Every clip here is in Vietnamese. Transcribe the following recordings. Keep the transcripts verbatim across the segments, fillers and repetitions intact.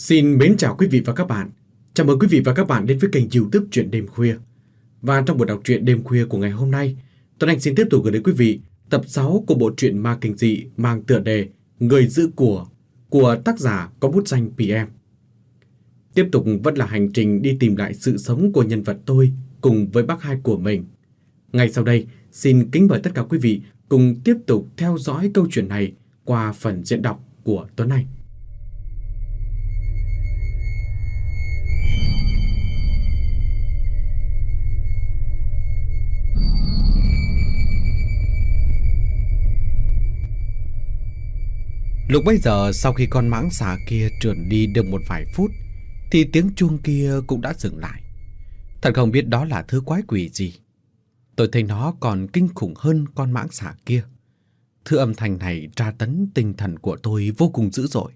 Xin mến chào quý vị và các bạn. Chào mừng quý vị và các bạn đến với kênh YouTube Truyện Đêm Khuya. Và trong buổi đọc truyện đêm khuya của ngày hôm nay, Tuấn Anh xin tiếp tục gửi đến quý vị tập sáu của bộ truyện ma kinh dị mang tựa đề Người giữ của của tác giả có bút danh pê em. Tiếp tục vẫn là hành trình đi tìm lại sự sống của nhân vật tôi cùng với bác hai của mình. Ngay sau đây, xin kính mời tất cả quý vị cùng tiếp tục theo dõi câu chuyện này qua phần diễn đọc của Tuấn Anh. Lúc bấy giờ, sau khi con mãng xà kia trườn đi được một vài phút thì tiếng chuông kia cũng đã dừng lại. Thật không biết đó là thứ quái quỷ gì. Tôi thấy nó còn kinh khủng hơn con mãng xà kia. Thứ âm thanh này tra tấn tinh thần của tôi vô cùng dữ dội.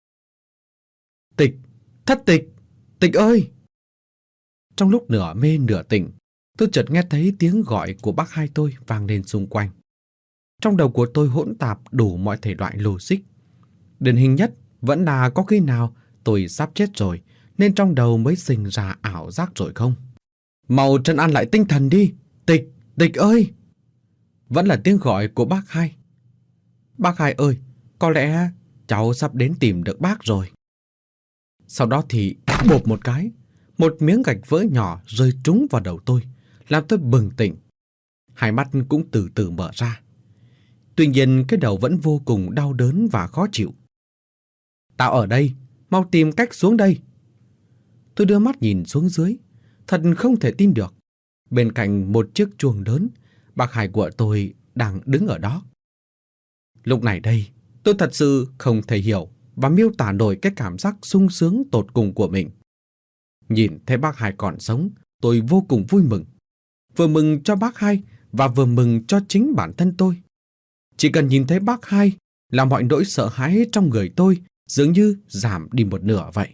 Tịch! Thất Tịch! Tịch ơi! Trong lúc nửa mê nửa tỉnh, tôi chợt nghe thấy tiếng gọi của bác hai tôi vang lên xung quanh. Trong đầu của tôi hỗn tạp đủ mọi thể loại logic. Điển hình nhất vẫn là có khi nào tôi sắp chết rồi nên trong đầu mới sinh ra ảo giác rồi không? Mau trấn an lại tinh thần đi! Tịch! Tịch ơi! Vẫn là tiếng gọi của bác hai. Bác hai ơi, có lẽ cháu sắp đến tìm được bác rồi. Sau đó thì bộp một cái, một miếng gạch vỡ nhỏ rơi trúng vào đầu tôi, làm tôi bừng tỉnh. Hai mắt cũng từ từ mở ra. Tuy nhiên cái đầu vẫn vô cùng đau đớn và khó chịu. Tao ở đây, mau tìm cách xuống đây. Tôi đưa mắt nhìn xuống dưới, thật không thể tin được. Bên cạnh một chiếc chuông lớn, bác hai của tôi đang đứng ở đó. Lúc này đây, tôi thật sự không thể hiểu và miêu tả nổi cái cảm giác sung sướng tột cùng của mình. Nhìn thấy bác hai còn sống, tôi vô cùng vui mừng. Vừa mừng cho bác hai và vừa mừng cho chính bản thân tôi. Chỉ cần nhìn thấy bác hai là mọi nỗi sợ hãi trong người tôi dường như giảm đi một nửa vậy.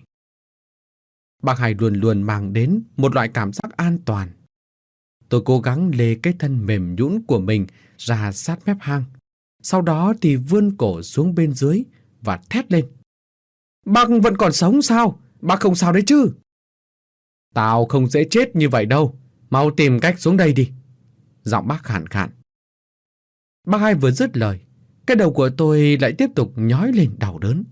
Bác hai luôn luôn mang đến một loại cảm giác an toàn. Tôi cố gắng lê cái thân mềm nhũn của mình ra sát mép hang. Sau đó thì vươn cổ xuống bên dưới và thét lên. Bác vẫn còn sống sao? Bác không sao đấy chứ? Tao không dễ chết như vậy đâu. Mau tìm cách xuống đây đi. Giọng bác khàn khàn. Bác hai vừa dứt lời, cái đầu của tôi lại tiếp tục nhói lên đau đớn.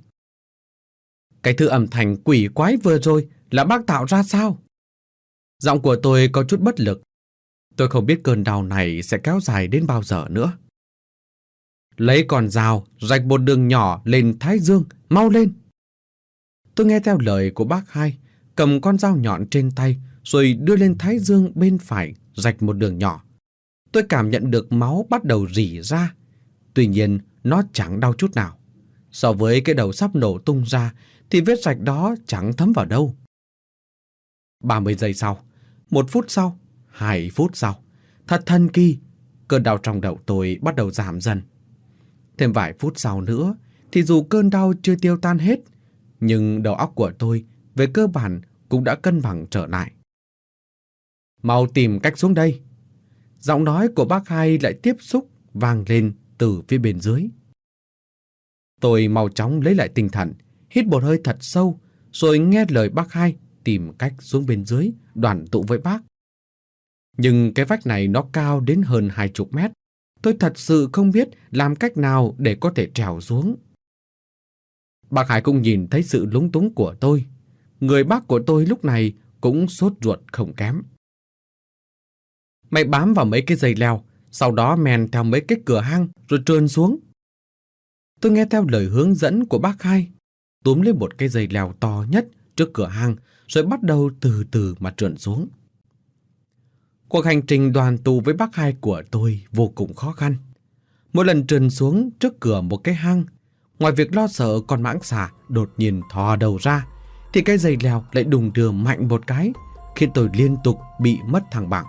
Cái thứ âm thanh quỷ quái vừa rồi là bác tạo ra sao? Giọng của tôi có chút bất lực. Tôi không biết cơn đau này sẽ kéo dài đến bao giờ nữa. Lấy con dao rạch một đường nhỏ lên thái dương, mau lên. Tôi nghe theo lời của bác hai, cầm con dao nhọn trên tay rồi đưa lên thái dương bên phải rạch một đường nhỏ. Tôi cảm nhận được máu bắt đầu rỉ ra. Tuy nhiên nó chẳng đau chút nào. So với cái đầu sắp nổ tung ra thì vết rạch đó chẳng thấm vào đâu. ba mươi giây sau, một phút sau, hai phút sau, thật thần kỳ, cơn đau trong đầu tôi bắt đầu giảm dần. Thêm vài phút sau nữa thì dù cơn đau chưa tiêu tan hết, nhưng đầu óc của tôi về cơ bản cũng đã cân bằng trở lại. Mau tìm cách xuống đây. Giọng nói của bác hai lại tiếp xúc vang lên từ phía bên dưới. Tôi mau chóng lấy lại tinh thần, hít một hơi thật sâu, rồi nghe lời bác hai tìm cách xuống bên dưới đoàn tụ với bác. Nhưng cái vách này nó cao đến hơn hai chục mét. Tôi thật sự không biết làm cách nào để có thể trèo xuống. Bác hai cũng nhìn thấy sự lúng túng của tôi. Người bác của tôi lúc này cũng sốt ruột không kém. Mày bám vào mấy cái dây leo, sau đó men theo mấy cái cửa hang rồi trườn xuống. Tôi nghe theo lời hướng dẫn của bác hai, túm lên một cái dây leo to nhất trước cửa hang rồi bắt đầu từ từ mà trườn xuống. Cuộc hành trình đoàn tụ với bác hai của tôi vô cùng khó khăn. Mỗi lần trườn xuống trước cửa một cái hang, ngoài việc lo sợ con mãng xà đột nhiên thò đầu ra, thì cái dây leo lại đùng đưa mạnh một cái, khiến tôi liên tục bị mất thăng bằng.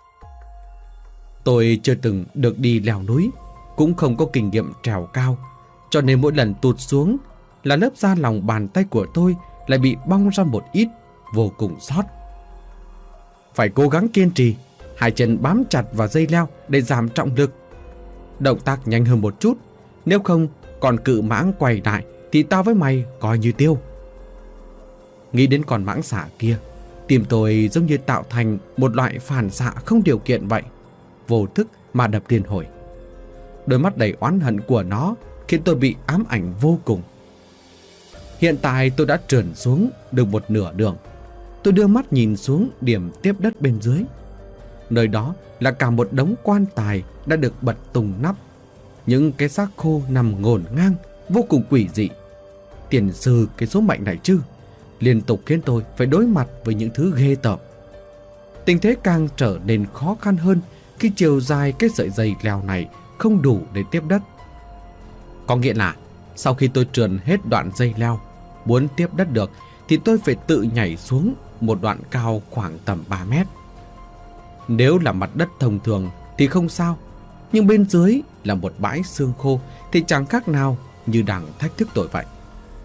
Tôi chưa từng được đi leo núi, cũng không có kinh nghiệm trèo cao, cho nên mỗi lần tụt xuống là lớp da lòng bàn tay của tôi lại bị bong ra một ít, vô cùng xót. Phải cố gắng kiên trì, hai chân bám chặt vào dây leo để giảm trọng lực. Động tác nhanh hơn một chút, nếu không còn cự mãng quay lại thì tao với mày coi như tiêu. Nghĩ đến con mãng xà kia, tim tôi giống như tạo thành một loại phản xạ không điều kiện vậy, vô thức mà đập liên hồi. Đôi mắt đầy oán hận của nó khiến tôi bị ám ảnh vô cùng. Hiện tại tôi đã trườn xuống được một nửa đường. Tôi đưa mắt nhìn xuống điểm tiếp đất bên dưới. Nơi đó là cả một đống quan tài đã được bật tung nắp. Những cái xác khô nằm ngổn ngang, vô cùng quỷ dị. Tiền sư cái số mệnh này chứ, liên tục khiến tôi phải đối mặt với những thứ ghê tởm. Tình thế càng trở nên khó khăn hơn khi chiều dài cái sợi dây leo này không đủ để tiếp đất. Có nghĩa là sau khi tôi trườn hết đoạn dây leo, muốn tiếp đất được thì tôi phải tự nhảy xuống một đoạn cao khoảng tầm ba mét. Nếu là mặt đất thông thường thì không sao, nhưng bên dưới là một bãi xương khô thì chẳng khác nào như đang thách thức tôi vậy.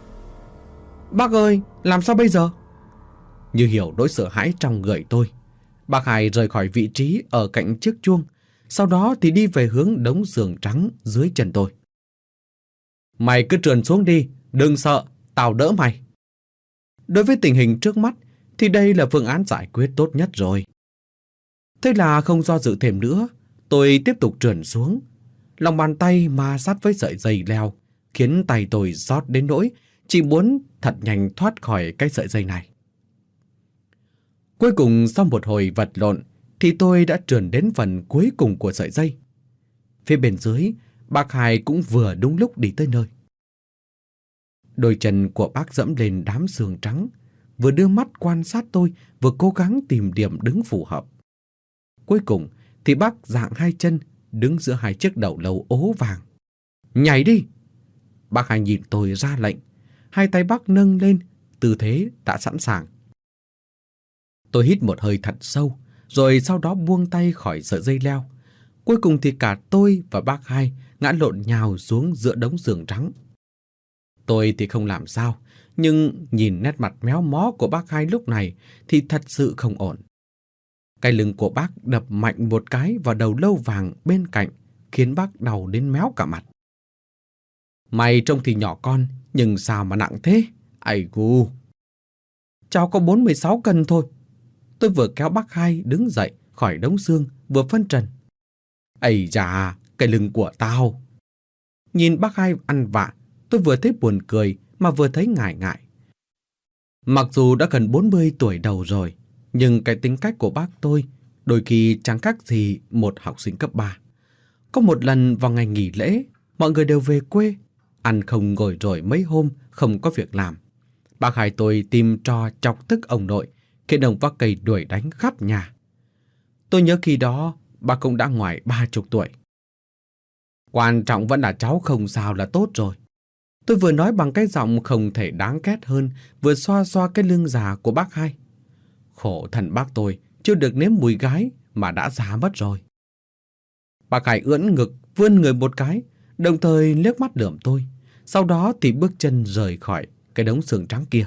Bác ơi, làm sao bây giờ? Như hiểu nỗi sợ hãi trong người tôi, bác Hai rời khỏi vị trí ở cạnh chiếc chuông, sau đó thì đi về hướng đống xương trắng dưới chân tôi. Mày cứ trườn xuống đi, đừng sợ, tao đỡ mày. Đối với tình hình trước mắt thì đây là phương án giải quyết tốt nhất rồi. Thế là không do dự thêm nữa, tôi tiếp tục trườn xuống. Lòng bàn tay ma sát với sợi dây leo, khiến tay tôi rót đến nỗi chỉ muốn thật nhanh thoát khỏi cái sợi dây này. Cuối cùng sau một hồi vật lộn thì tôi đã trườn đến phần cuối cùng của sợi dây. Phía bên dưới, bác Hai cũng vừa đúng lúc đi tới nơi. Đôi chân của bác dẫm lên đám xương trắng, vừa đưa mắt quan sát tôi, vừa cố gắng tìm điểm đứng phù hợp. Cuối cùng thì bác dạng hai chân đứng giữa hai chiếc đầu lâu ố vàng. Nhảy đi! Bác Hai nhìn tôi ra lệnh. Hai tay bác nâng lên, tư thế đã sẵn sàng. Tôi hít một hơi thật sâu, rồi sau đó buông tay khỏi sợi dây leo. Cuối cùng thì cả tôi và bác Hai ngã lộn nhào xuống giữa đống xương trắng. Tôi thì không làm sao, nhưng nhìn nét mặt méo mó của bác Hai lúc này thì thật sự không ổn. Cái lưng của bác đập mạnh một cái vào đầu lâu vàng bên cạnh, khiến bác đau đến méo cả mặt. Mày trông thì nhỏ con, nhưng sao mà nặng thế? Ây gu! Cháu có bốn mươi sáu cân thôi. Tôi vừa kéo bác Hai đứng dậy khỏi đống xương, vừa phân trần. Ây da, cái lưng của tao! Nhìn bác Hai ăn vạ, tôi vừa thấy buồn cười mà vừa thấy ngại ngại. Mặc dù đã gần bốn mươi tuổi đầu rồi, nhưng cái tính cách của bác tôi đôi khi chẳng khác gì một học sinh cấp ba. Có một lần vào ngày nghỉ lễ, mọi người đều về quê, ăn không ngồi rồi mấy hôm không có việc làm. Bác Hai tôi tìm trò chọc tức ông nội, khiến ông vác cây đuổi đánh khắp nhà. Tôi nhớ khi đó bà cũng đã ngoài ba chục tuổi. Quan trọng vẫn là cháu không sao là tốt rồi. Tôi vừa nói bằng cái giọng không thể đáng ghét hơn, vừa xoa xoa cái lưng già của bác Hai. Khổ thân bác tôi, chưa được nếm mùi gái mà đã già mất rồi. Bác Hai ưỡn ngực, vươn người một cái, đồng thời liếc mắt lườm tôi. Sau đó thì bước chân rời khỏi cái đống xương trắng kia.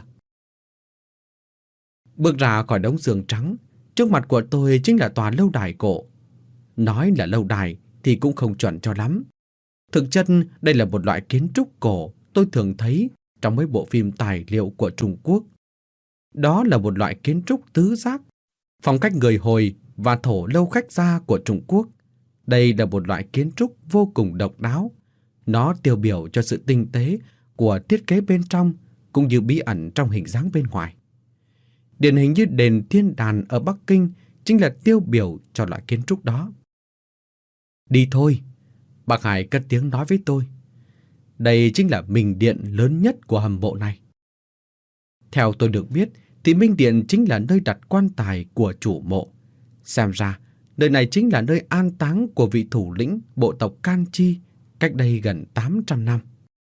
Bước ra khỏi đống xương trắng, trước mặt của tôi chính là tòa lâu đài cổ. Nói là lâu đài thì cũng không chuẩn cho lắm. Thực chất đây là một loại kiến trúc cổ tôi thường thấy trong mấy bộ phim tài liệu của Trung Quốc. Đó là một loại kiến trúc tứ giác, phong cách người Hồi và thổ lâu khách gia của Trung Quốc. Đây là một loại kiến trúc vô cùng độc đáo. Nó tiêu biểu cho sự tinh tế của thiết kế bên trong cũng như bí ẩn trong hình dáng bên ngoài. Điển hình như đền Thiên Đàn ở Bắc Kinh chính là tiêu biểu cho loại kiến trúc đó. Đi thôi, bác Hai cất tiếng nói với tôi. Đây chính là Minh Điện lớn nhất của hầm mộ này. Theo tôi được biết thì Minh Điện chính là nơi đặt quan tài của chủ mộ. Xem ra nơi này chính là nơi an táng của vị thủ lĩnh bộ tộc Can Chi cách đây gần tám trăm năm.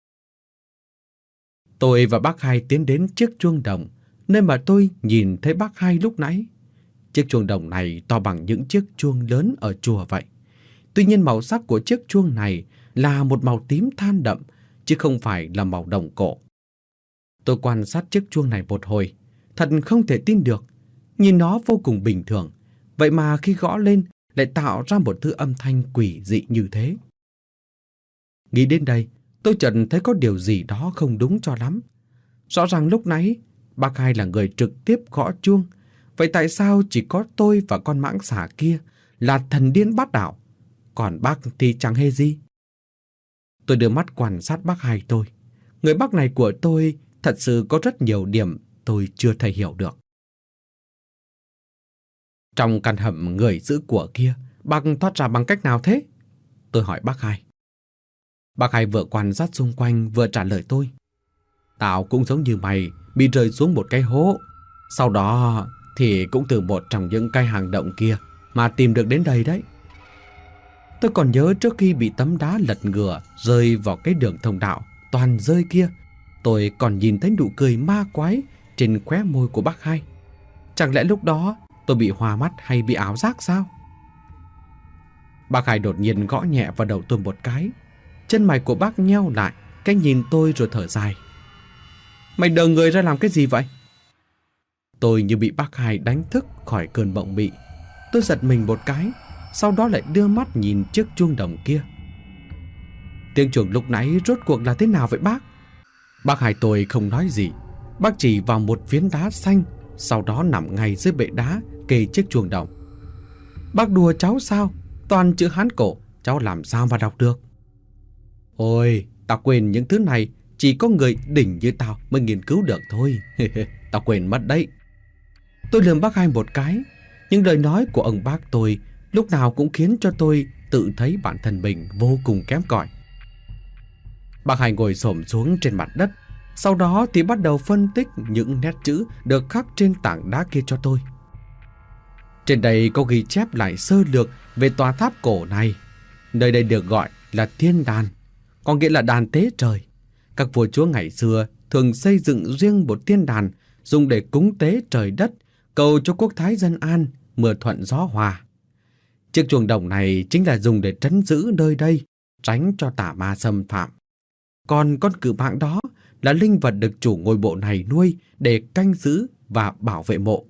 Tôi và bác Hai tiến đến chiếc chuông đồng, nơi mà tôi nhìn thấy bác Hai lúc nãy. Chiếc chuông đồng này to bằng những chiếc chuông lớn ở chùa vậy. Tuy nhiên màu sắc của chiếc chuông này là một màu tím than đậm, chứ không phải là màu đồng cổ. Tôi quan sát chiếc chuông này một hồi, thật không thể tin được. Nhìn nó vô cùng bình thường, vậy mà khi gõ lên lại tạo ra một thứ âm thanh quỷ dị như thế. Nghĩ đến đây, tôi chợt thấy có điều gì đó không đúng cho lắm. Rõ ràng lúc nãy, bác hai là người trực tiếp gõ chuông. Vậy tại sao chỉ có tôi và con mãng xà kia là thần điên bát đạo, còn bác thì chẳng hề gì? Tôi đưa mắt quan sát bác hai tôi. Người bác này của tôi thật sự có rất nhiều điểm tôi chưa thể hiểu được. Trong căn hầm người giữ của kia, bác thoát ra bằng cách nào thế? Tôi hỏi bác hai. Bác hai vừa quan sát xung quanh vừa trả lời tôi. Tao cũng giống như mày, bị rơi xuống một cái hố. Sau đó thì cũng từ một trong những cái hang động kia mà tìm được đến đây đấy. Tôi còn nhớ trước khi bị tấm đá lật ngửa rơi vào cái đường thông đạo toàn rơi kia, tôi còn nhìn thấy nụ cười ma quái trên khóe môi của bác hai. Chẳng lẽ lúc đó tôi bị hoa mắt hay bị ảo giác sao? Bác hai đột nhiên gõ nhẹ vào đầu tôi một cái. Chân mày của bác nheo lại, cái nhìn tôi rồi thở dài. Mày đờ người ra làm cái gì vậy? Tôi như bị bác hai đánh thức khỏi cơn mộng mị. Tôi giật mình một cái, sau đó lại đưa mắt nhìn chiếc chuông đồng kia. Tiếng chuông lúc nãy rốt cuộc là thế nào vậy bác? Bác hai tôi không nói gì. Bác chỉ vào một phiến đá xanh, sau đó nằm ngay dưới bệ đá kề chiếc chuông đồng. Bác đùa cháu sao? Toàn chữ Hán cổ, cháu làm sao mà đọc được? Ôi, tao quên những thứ này chỉ có người đỉnh như tao mới nghiên cứu được thôi. Tao quên mất đấy. Tôi lườm bác hai một cái, nhưng lời nói của ông bác tôi lúc nào cũng khiến cho tôi tự thấy bản thân mình vô cùng kém cỏi. Bác hai ngồi xổm xuống trên mặt đất, sau đó thì bắt đầu phân tích những nét chữ được khắc trên tảng đá kia cho tôi. Trên đây có ghi chép lại sơ lược về tòa tháp cổ này. Nơi đây được gọi là Thiên Đàn, có nghĩa là đàn tế trời. Các vua chúa ngày xưa thường xây dựng riêng một thiên đàn dùng để cúng tế trời đất, cầu cho quốc thái dân an, mưa thuận gió hòa. Chiếc chuông đồng này chính là dùng để trấn giữ nơi đây, tránh cho tà ma xâm phạm. Còn con cự mạng đó là linh vật được chủ ngôi mộ này nuôi để canh giữ và bảo vệ mộ.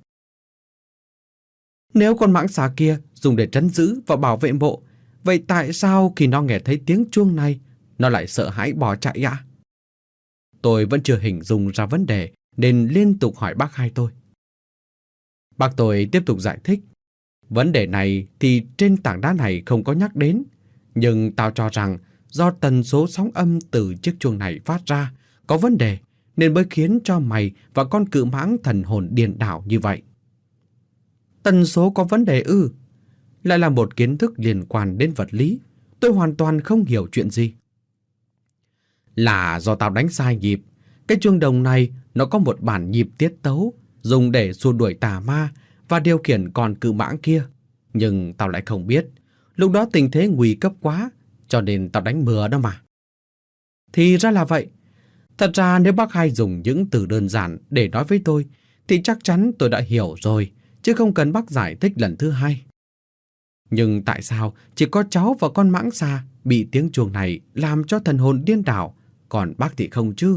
Nếu con mãng xà kia dùng để trấn giữ và bảo vệ mộ, vậy tại sao khi nó nghe thấy tiếng chuông này, nó lại sợ hãi bỏ chạy ạ? Tôi vẫn chưa hình dung ra vấn đề nên liên tục hỏi bác hai tôi. Bác tôi tiếp tục giải thích. Vấn đề này thì trên tảng đá này không có nhắc đến, nhưng tao cho rằng do tần số sóng âm từ chiếc chuông này phát ra có vấn đề nên mới khiến cho mày và con cự mãng thần hồn điên đảo như vậy. Tần số có vấn đề ư? Lại là một kiến thức liên quan đến vật lý. Tôi hoàn toàn không hiểu chuyện gì. Là do tao đánh sai nhịp. Cái chuông đồng này nó có một bản nhịp tiết tấu dùng để xua đuổi tà ma và điều khiển con cự mãng kia. Nhưng tao lại không biết. Lúc đó tình thế nguy cấp quá, cho nên tao đánh bừa đó mà. Thì ra là vậy. Thật ra nếu bác hai dùng những từ đơn giản để nói với tôi thì chắc chắn tôi đã hiểu rồi, chứ không cần bác giải thích lần thứ hai. Nhưng tại sao chỉ có cháu và con mãng xà bị tiếng chuông này làm cho thần hồn điên đảo, còn bác thì không chứ?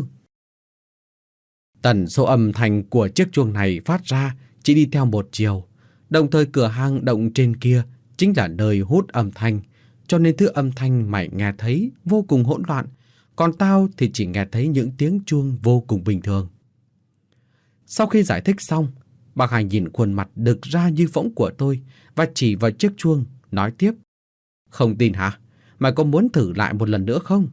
Tần số âm thanh của chiếc chuông này phát ra chỉ đi theo một chiều, đồng thời cửa hang động trên kia chính là nơi hút âm thanh, cho nên thứ âm thanh mày nghe thấy vô cùng hỗn loạn, còn tao thì chỉ nghe thấy những tiếng chuông vô cùng bình thường. Sau khi giải thích xong, bác hai nhìn khuôn mặt đực ra như phỗng của tôi và chỉ vào chiếc chuông, nói tiếp. Không tin hả? Mày có muốn thử lại một lần nữa không?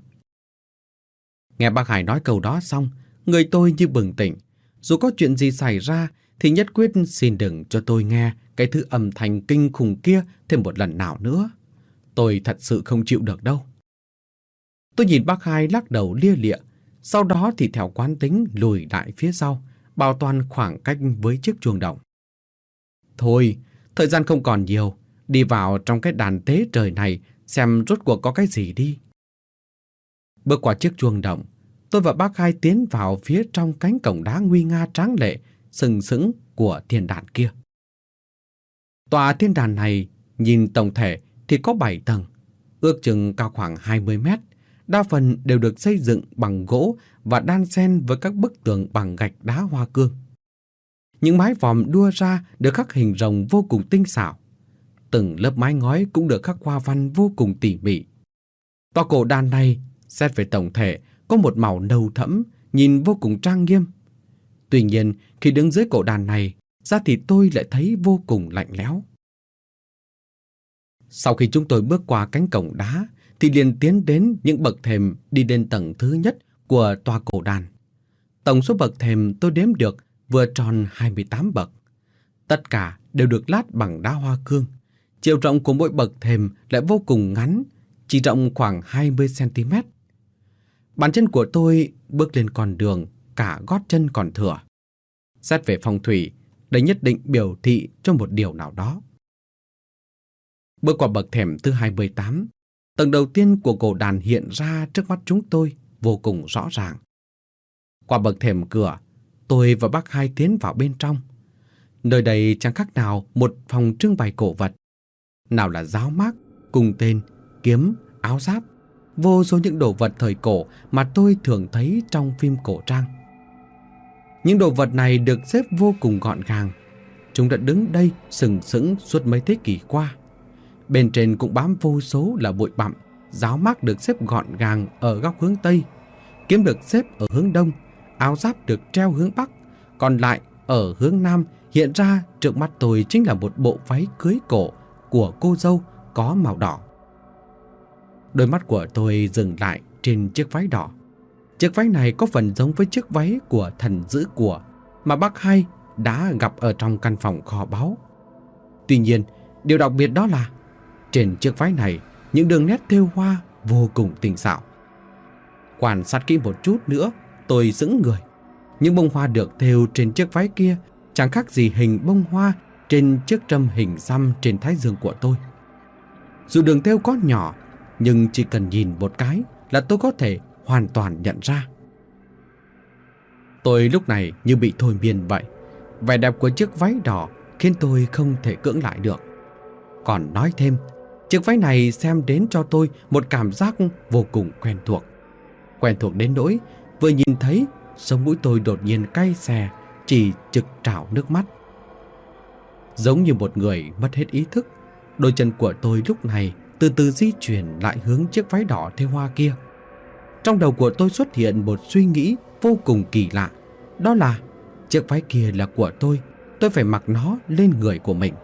Nghe bác hai nói câu đó xong, người tôi như bừng tỉnh. Dù có chuyện gì xảy ra thì nhất quyết xin đừng cho tôi nghe cái thứ âm thanh kinh khủng kia thêm một lần nào nữa. Tôi thật sự không chịu được đâu. Tôi nhìn bác hai lắc đầu lia lịa, sau đó thì theo quán tính lùi lại phía sau, bảo toàn khoảng cách với chiếc chuông đồng. Thôi, thời gian không còn nhiều, đi vào trong cái đàn tế trời này xem rốt cuộc có cái gì đi. Bước qua chiếc chuông đồng, tôi và bác hai tiến vào phía trong cánh cổng đá nguy nga tráng lệ, sừng sững của thiên đàn kia. Tòa thiên đàn này nhìn tổng thể thì có bảy tầng, ước chừng cao khoảng hai mươi mét, đa phần đều được xây dựng bằng gỗ và đan xen với các bức tường bằng gạch đá hoa cương. Những mái vòm đua ra được khắc hình rồng vô cùng tinh xảo. Từng lớp mái ngói cũng được khắc hoa văn vô cùng tỉ mỉ. Tòa cổ đàn này, xét về tổng thể, có một màu nâu thẫm, nhìn vô cùng trang nghiêm. Tuy nhiên, khi đứng dưới cổ đàn này, da thịt tôi lại thấy vô cùng lạnh lẽo. Sau khi chúng tôi bước qua cánh cổng đá, thì liền tiến đến những bậc thềm đi lên tầng thứ nhất của tòa cổ đàn. Tổng số bậc thềm tôi đếm được vừa tròn hai mươi tám bậc. Tất cả đều được lát bằng đá hoa cương. Chiều rộng của mỗi bậc thềm lại vô cùng ngắn, chỉ rộng khoảng hai mươi xăng ti mét. Bàn chân của tôi bước lên con đường, cả gót chân còn thừa. Xét về phong thủy, đây nhất định biểu thị cho một điều nào đó. Bước qua bậc thềm thứ hai mươi tám, tầng đầu tiên của cổ đàn hiện ra trước mắt chúng tôi vô cùng rõ ràng. Qua bậc thềm cửa, tôi và bác Hai tiến vào bên trong. Nơi đây chẳng khác nào một phòng trưng bày cổ vật. Nào là giáo mác, cung tên, kiếm, áo giáp, vô số những đồ vật thời cổ mà tôi thường thấy trong phim cổ trang. Những đồ vật này được xếp vô cùng gọn gàng. Chúng đã đứng đây sừng sững suốt mấy thế kỷ qua. Bên trên cũng bám vô số là bụi bặm. Giáo mác được xếp gọn gàng ở góc hướng Tây, kiếm được xếp ở hướng Đông, áo giáp được treo hướng Bắc, còn lại ở hướng Nam. Hiện ra trước mắt tôi chính là một bộ váy cưới cổ của cô dâu có màu đỏ. Đôi mắt của tôi dừng lại trên chiếc váy đỏ. Chiếc váy này có phần giống với chiếc váy của thần giữ của mà bác Hai đã gặp ở trong căn phòng kho báu. Tuy nhiên, điều đặc biệt đó là trên chiếc váy này, những đường nét thêu hoa vô cùng tinh xảo. Quan sát kỹ một chút nữa, tôi sững người. Những bông hoa được thêu trên chiếc váy kia chẳng khác gì hình bông hoa trên chiếc trâm hình xăm trên thái dương của tôi. Dù đường thêu có nhỏ, nhưng chỉ cần nhìn một cái là tôi có thể hoàn toàn nhận ra. Tôi lúc này như bị thôi miên vậy. Vẻ đẹp của chiếc váy đỏ khiến tôi không thể cưỡng lại được. Còn nói thêm, chiếc váy này xem đến cho tôi một cảm giác vô cùng quen thuộc. Quen thuộc đến nỗi vừa nhìn thấy, sống mũi tôi đột nhiên cay xè, chỉ trực trào nước mắt. Giống như một người mất hết ý thức, đôi chân của tôi lúc này từ từ di chuyển lại hướng chiếc váy đỏ thêu hoa kia. Trong đầu của tôi xuất hiện một suy nghĩ vô cùng kỳ lạ. Đó là chiếc váy kia là của tôi, tôi phải mặc nó lên người của mình.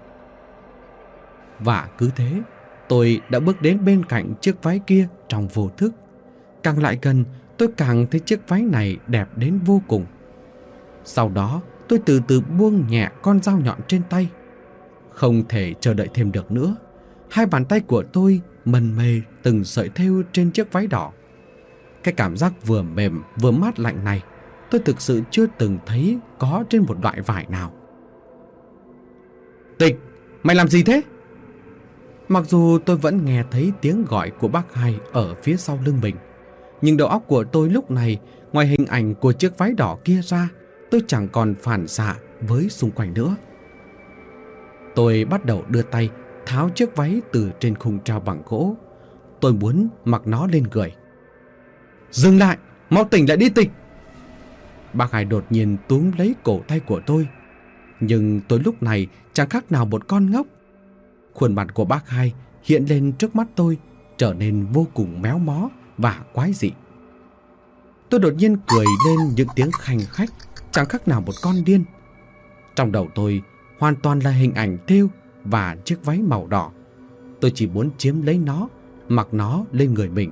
Và cứ thế, tôi đã bước đến bên cạnh chiếc váy kia trong vô thức. Càng lại gần, tôi càng thấy chiếc váy này đẹp đến vô cùng. Sau đó, tôi từ từ buông nhẹ con dao nhọn trên tay. Không thể chờ đợi thêm được nữa. Hai bàn tay của tôi mần mê từng sợi thêu trên chiếc váy đỏ. Cái cảm giác vừa mềm vừa mát lạnh này tôi thực sự chưa từng thấy có trên một loại vải nào. Tịch, mày làm gì thế? Mặc dù tôi vẫn nghe thấy tiếng gọi của bác Hai ở phía sau lưng mình, nhưng đầu óc của tôi lúc này, ngoài hình ảnh của chiếc váy đỏ kia ra, tôi chẳng còn phản xạ với xung quanh nữa. Tôi bắt đầu đưa tay tháo chiếc váy từ trên khung treo bằng gỗ. Tôi muốn mặc nó lên người. Dừng lại, mau tỉnh lại đi Tịch! Bác Hai đột nhiên túm lấy cổ tay của tôi. Nhưng tôi lúc này chẳng khác nào một con ngốc. Khuôn mặt của bác Hai hiện lên trước mắt tôi, trở nên vô cùng méo mó và quái dị. Tôi đột nhiên cười lên những tiếng khanh khách, chẳng khác nào một con điên. Trong đầu tôi hoàn toàn là hình ảnh thêu và chiếc váy màu đỏ. Tôi chỉ muốn chiếm lấy nó, mặc nó lên người mình.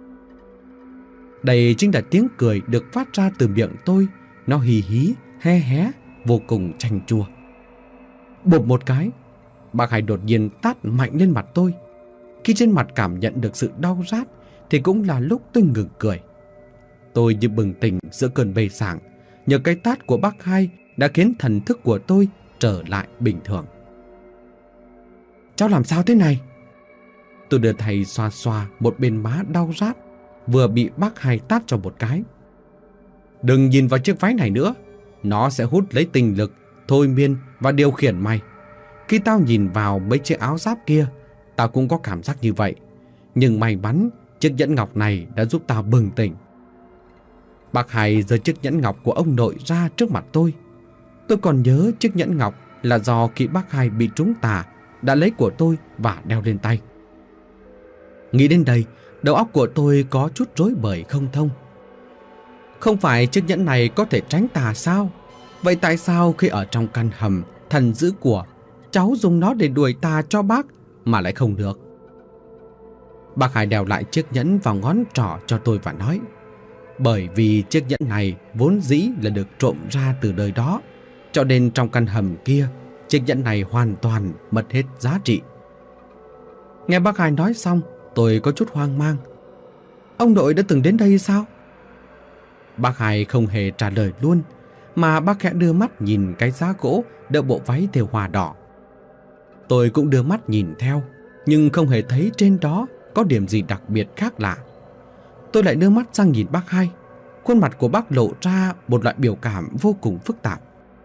Đây chính là tiếng cười được phát ra từ miệng tôi. Nó hì hí, he hé, vô cùng chanh chua. Bộp một cái, bác Hai đột nhiên tát mạnh lên mặt tôi. Khi trên mặt cảm nhận được sự đau rát thì cũng là lúc tôi ngừng cười. Tôi như bừng tỉnh giữa cơn mê sảng. Nhờ cái tát của bác Hai đã khiến thần thức của tôi trở lại bình thường. Cháu làm sao thế này? Tôi đưa thầy xoa xoa một bên má đau rát, vừa bị bác Hai tát cho một cái. Đừng nhìn vào chiếc váy này nữa. Nó sẽ hút lấy tinh lực, thôi miên và điều khiển mày. Khi tao nhìn vào mấy chiếc áo giáp kia, tao cũng có cảm giác như vậy. Nhưng may mắn chiếc nhẫn ngọc này đã giúp tao bừng tỉnh. Bác Hai giơ chiếc nhẫn ngọc của ông nội ra trước mặt tôi. Tôi còn nhớ chiếc nhẫn ngọc là do khi bác Hai bị trúng tà đã lấy của tôi và đeo lên tay. Nghĩ đến đây, đầu óc của tôi có chút rối bời không thông. Không phải chiếc nhẫn này có thể tránh tà sao? Vậy tại sao khi ở trong căn hầm thần giữ của, cháu dùng nó để đuổi tà cho bác mà lại không được? Bác Hai đeo lại chiếc nhẫn vào ngón trỏ cho tôi và nói: bởi vì chiếc nhẫn này vốn dĩ là được trộm ra từ nơi đó, cho nên trong căn hầm kia, chiếc nhẫn này hoàn toàn mất hết giá trị. Nghe bác Hai nói xong, tôi có chút hoang mang. Ông nội đã từng đến đây sao? Bác Hai không hề trả lời luôn, mà bác khẽ đưa mắt nhìn cái giá gỗ đỡ bộ váy thêu hoa đỏ. Tôi cũng đưa mắt nhìn theo, nhưng không hề thấy trên đó có điểm gì đặc biệt khác lạ. Tôi lại đưa mắt sang nhìn bác Hai. Khuôn mặt của bác lộ ra một loại biểu cảm vô cùng phức tạp.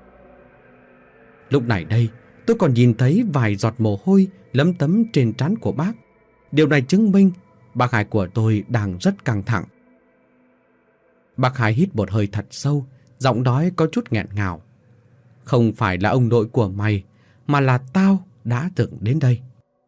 Lúc này đây, tôi còn nhìn thấy vài giọt mồ hôi lấm tấm trên trán của bác. Điều này chứng minh bác Hai của tôi đang rất căng thẳng. Bác Hai hít một hơi thật sâu, giọng nói có chút nghẹn ngào. Không phải là ông nội của mày, mà là tao đã từng đến đây.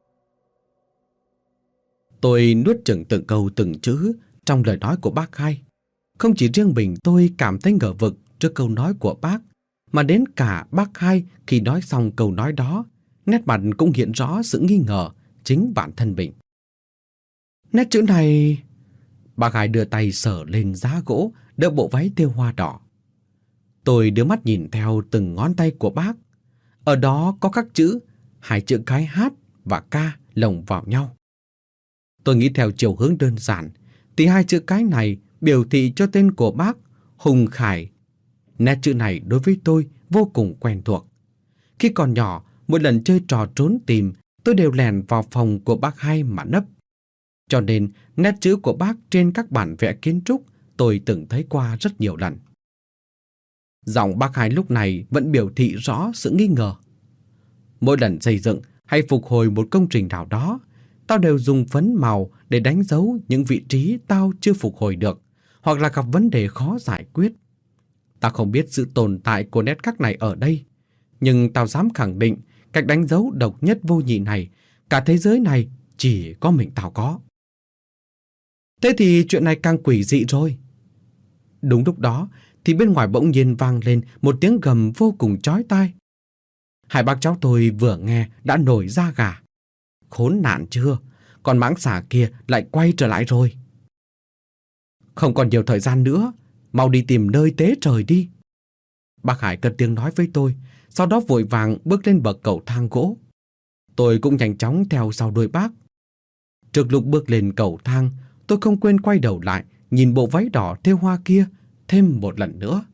Tôi nuốt chửng từng câu từng chữ trong lời nói của bác Hai. Không chỉ riêng mình tôi cảm thấy ngờ vực trước câu nói của bác, mà đến cả bác Hai khi nói xong câu nói đó, nét mặt cũng hiện rõ sự nghi ngờ chính bản thân mình. Nét chữ này... Bác Hai đưa tay sờ lên giá gỗ đỡ bộ váy thêu hoa đỏ. Tôi đưa mắt nhìn theo từng ngón tay của bác. Ở đó có các chữ, hai chữ cái H và K lồng vào nhau. Tôi nghĩ theo chiều hướng đơn giản thì hai chữ cái này biểu thị cho tên của bác Hùng Khải. Nét chữ này đối với tôi vô cùng quen thuộc. Khi còn nhỏ, mỗi lần chơi trò trốn tìm, tôi đều lèn vào phòng của bác Hai mà nấp. Cho nên nét chữ của bác trên các bản vẽ kiến trúc tôi từng thấy qua rất nhiều lần. Giọng bác Hai lúc này vẫn biểu thị rõ sự nghi ngờ. Mỗi lần xây dựng hay phục hồi một công trình nào đó, tao đều dùng phấn màu để đánh dấu những vị trí tao chưa phục hồi được, hoặc là gặp vấn đề khó giải quyết. Tao không biết sự tồn tại của nét khắc này ở đây, nhưng tao dám khẳng định cách đánh dấu độc nhất vô nhị này, cả thế giới này chỉ có mình tao có. Thế thì chuyện này càng quỷ dị rồi. Đúng lúc đó thì bên ngoài bỗng nhiên vang lên một tiếng gầm vô cùng chói tai. Hai bác cháu tôi vừa nghe đã nổi da gà. Khốn nạn chưa, con mãng xà kia lại quay trở lại rồi. Không còn nhiều thời gian nữa, mau đi tìm nơi tế trời đi. Bác Hải cất tiếng nói với tôi, sau đó vội vàng bước lên bậc cầu thang gỗ. Tôi cũng nhanh chóng theo sau đuôi bác. Trước lúc bước lên cầu thang, tôi không quên quay đầu lại nhìn bộ váy đỏ thêu hoa kia thêm một lần nữa.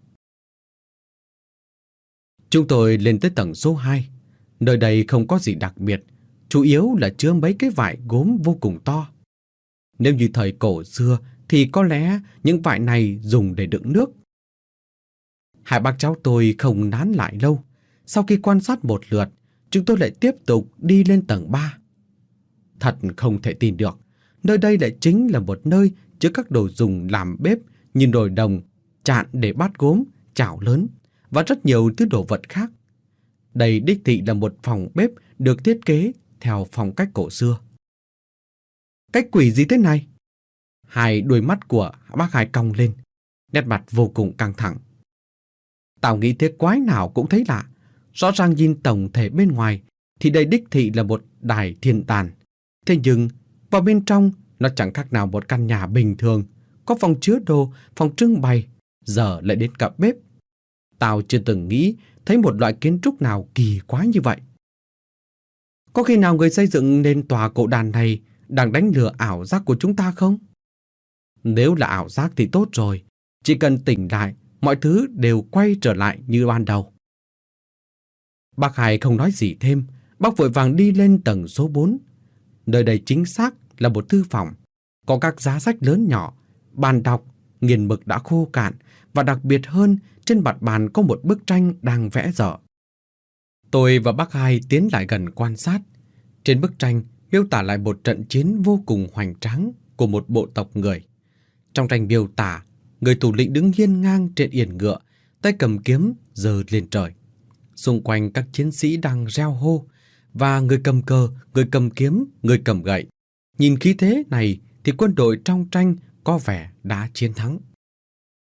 Chúng tôi lên tới tầng số hai. Nơi đây không có gì đặc biệt, chủ yếu là chứa mấy cái vải gốm vô cùng to. Nếu như thời cổ xưa thì có lẽ những vải này dùng để đựng nước. Hai bác cháu tôi không nán lại lâu. Sau khi quan sát một lượt, chúng tôi lại tiếp tục đi lên tầng ba. Thật không thể tin được, nơi đây lại chính là một nơi chứa các đồ dùng làm bếp như nồi đồng, chạn để bát gốm, chảo lớn và rất nhiều thứ đồ vật khác. Đây đích thị là một phòng bếp được thiết kế theo phong cách cổ xưa. Cái quỷ gì thế này? Hai đuôi mắt của bác Hai cong lên, nét mặt vô cùng căng thẳng. Tao nghĩ thế quái nào cũng thấy lạ. Rõ ràng nhìn tổng thể bên ngoài thì đây đích thị là một đài thiên tàn. Thế nhưng vào bên trong nó chẳng khác nào một căn nhà bình thường, có phòng chứa đồ, phòng trưng bày, giờ lại đến cả bếp. Tao chưa từng nghĩ thấy một loại kiến trúc nào kỳ quái như vậy. Có khi nào người xây dựng nên tòa cổ đàn này đang đánh lừa ảo giác của chúng ta không? Nếu là ảo giác thì tốt rồi, chỉ cần tỉnh lại, mọi thứ đều quay trở lại như ban đầu. Bác Hai không nói gì thêm, bác vội vàng đi lên tầng số bốn. Nơi đây chính xác là một thư phòng, có các giá sách lớn nhỏ, bàn đọc, nghiền mực đã khô cạn, và đặc biệt hơn, trên mặt bàn có một bức tranh đang vẽ dở. Tôi và bác Hai tiến lại gần quan sát. Trên bức tranh miêu tả lại một trận chiến vô cùng hoành tráng của một bộ tộc người. Trong tranh miêu tả, người thủ lĩnh đứng hiên ngang trên yên ngựa, tay cầm kiếm giơ lên trời. Xung quanh các chiến sĩ đang reo hô, và người cầm cờ, người cầm kiếm, người cầm gậy. Nhìn khí thế này thì quân đội trong tranh có vẻ đã chiến thắng.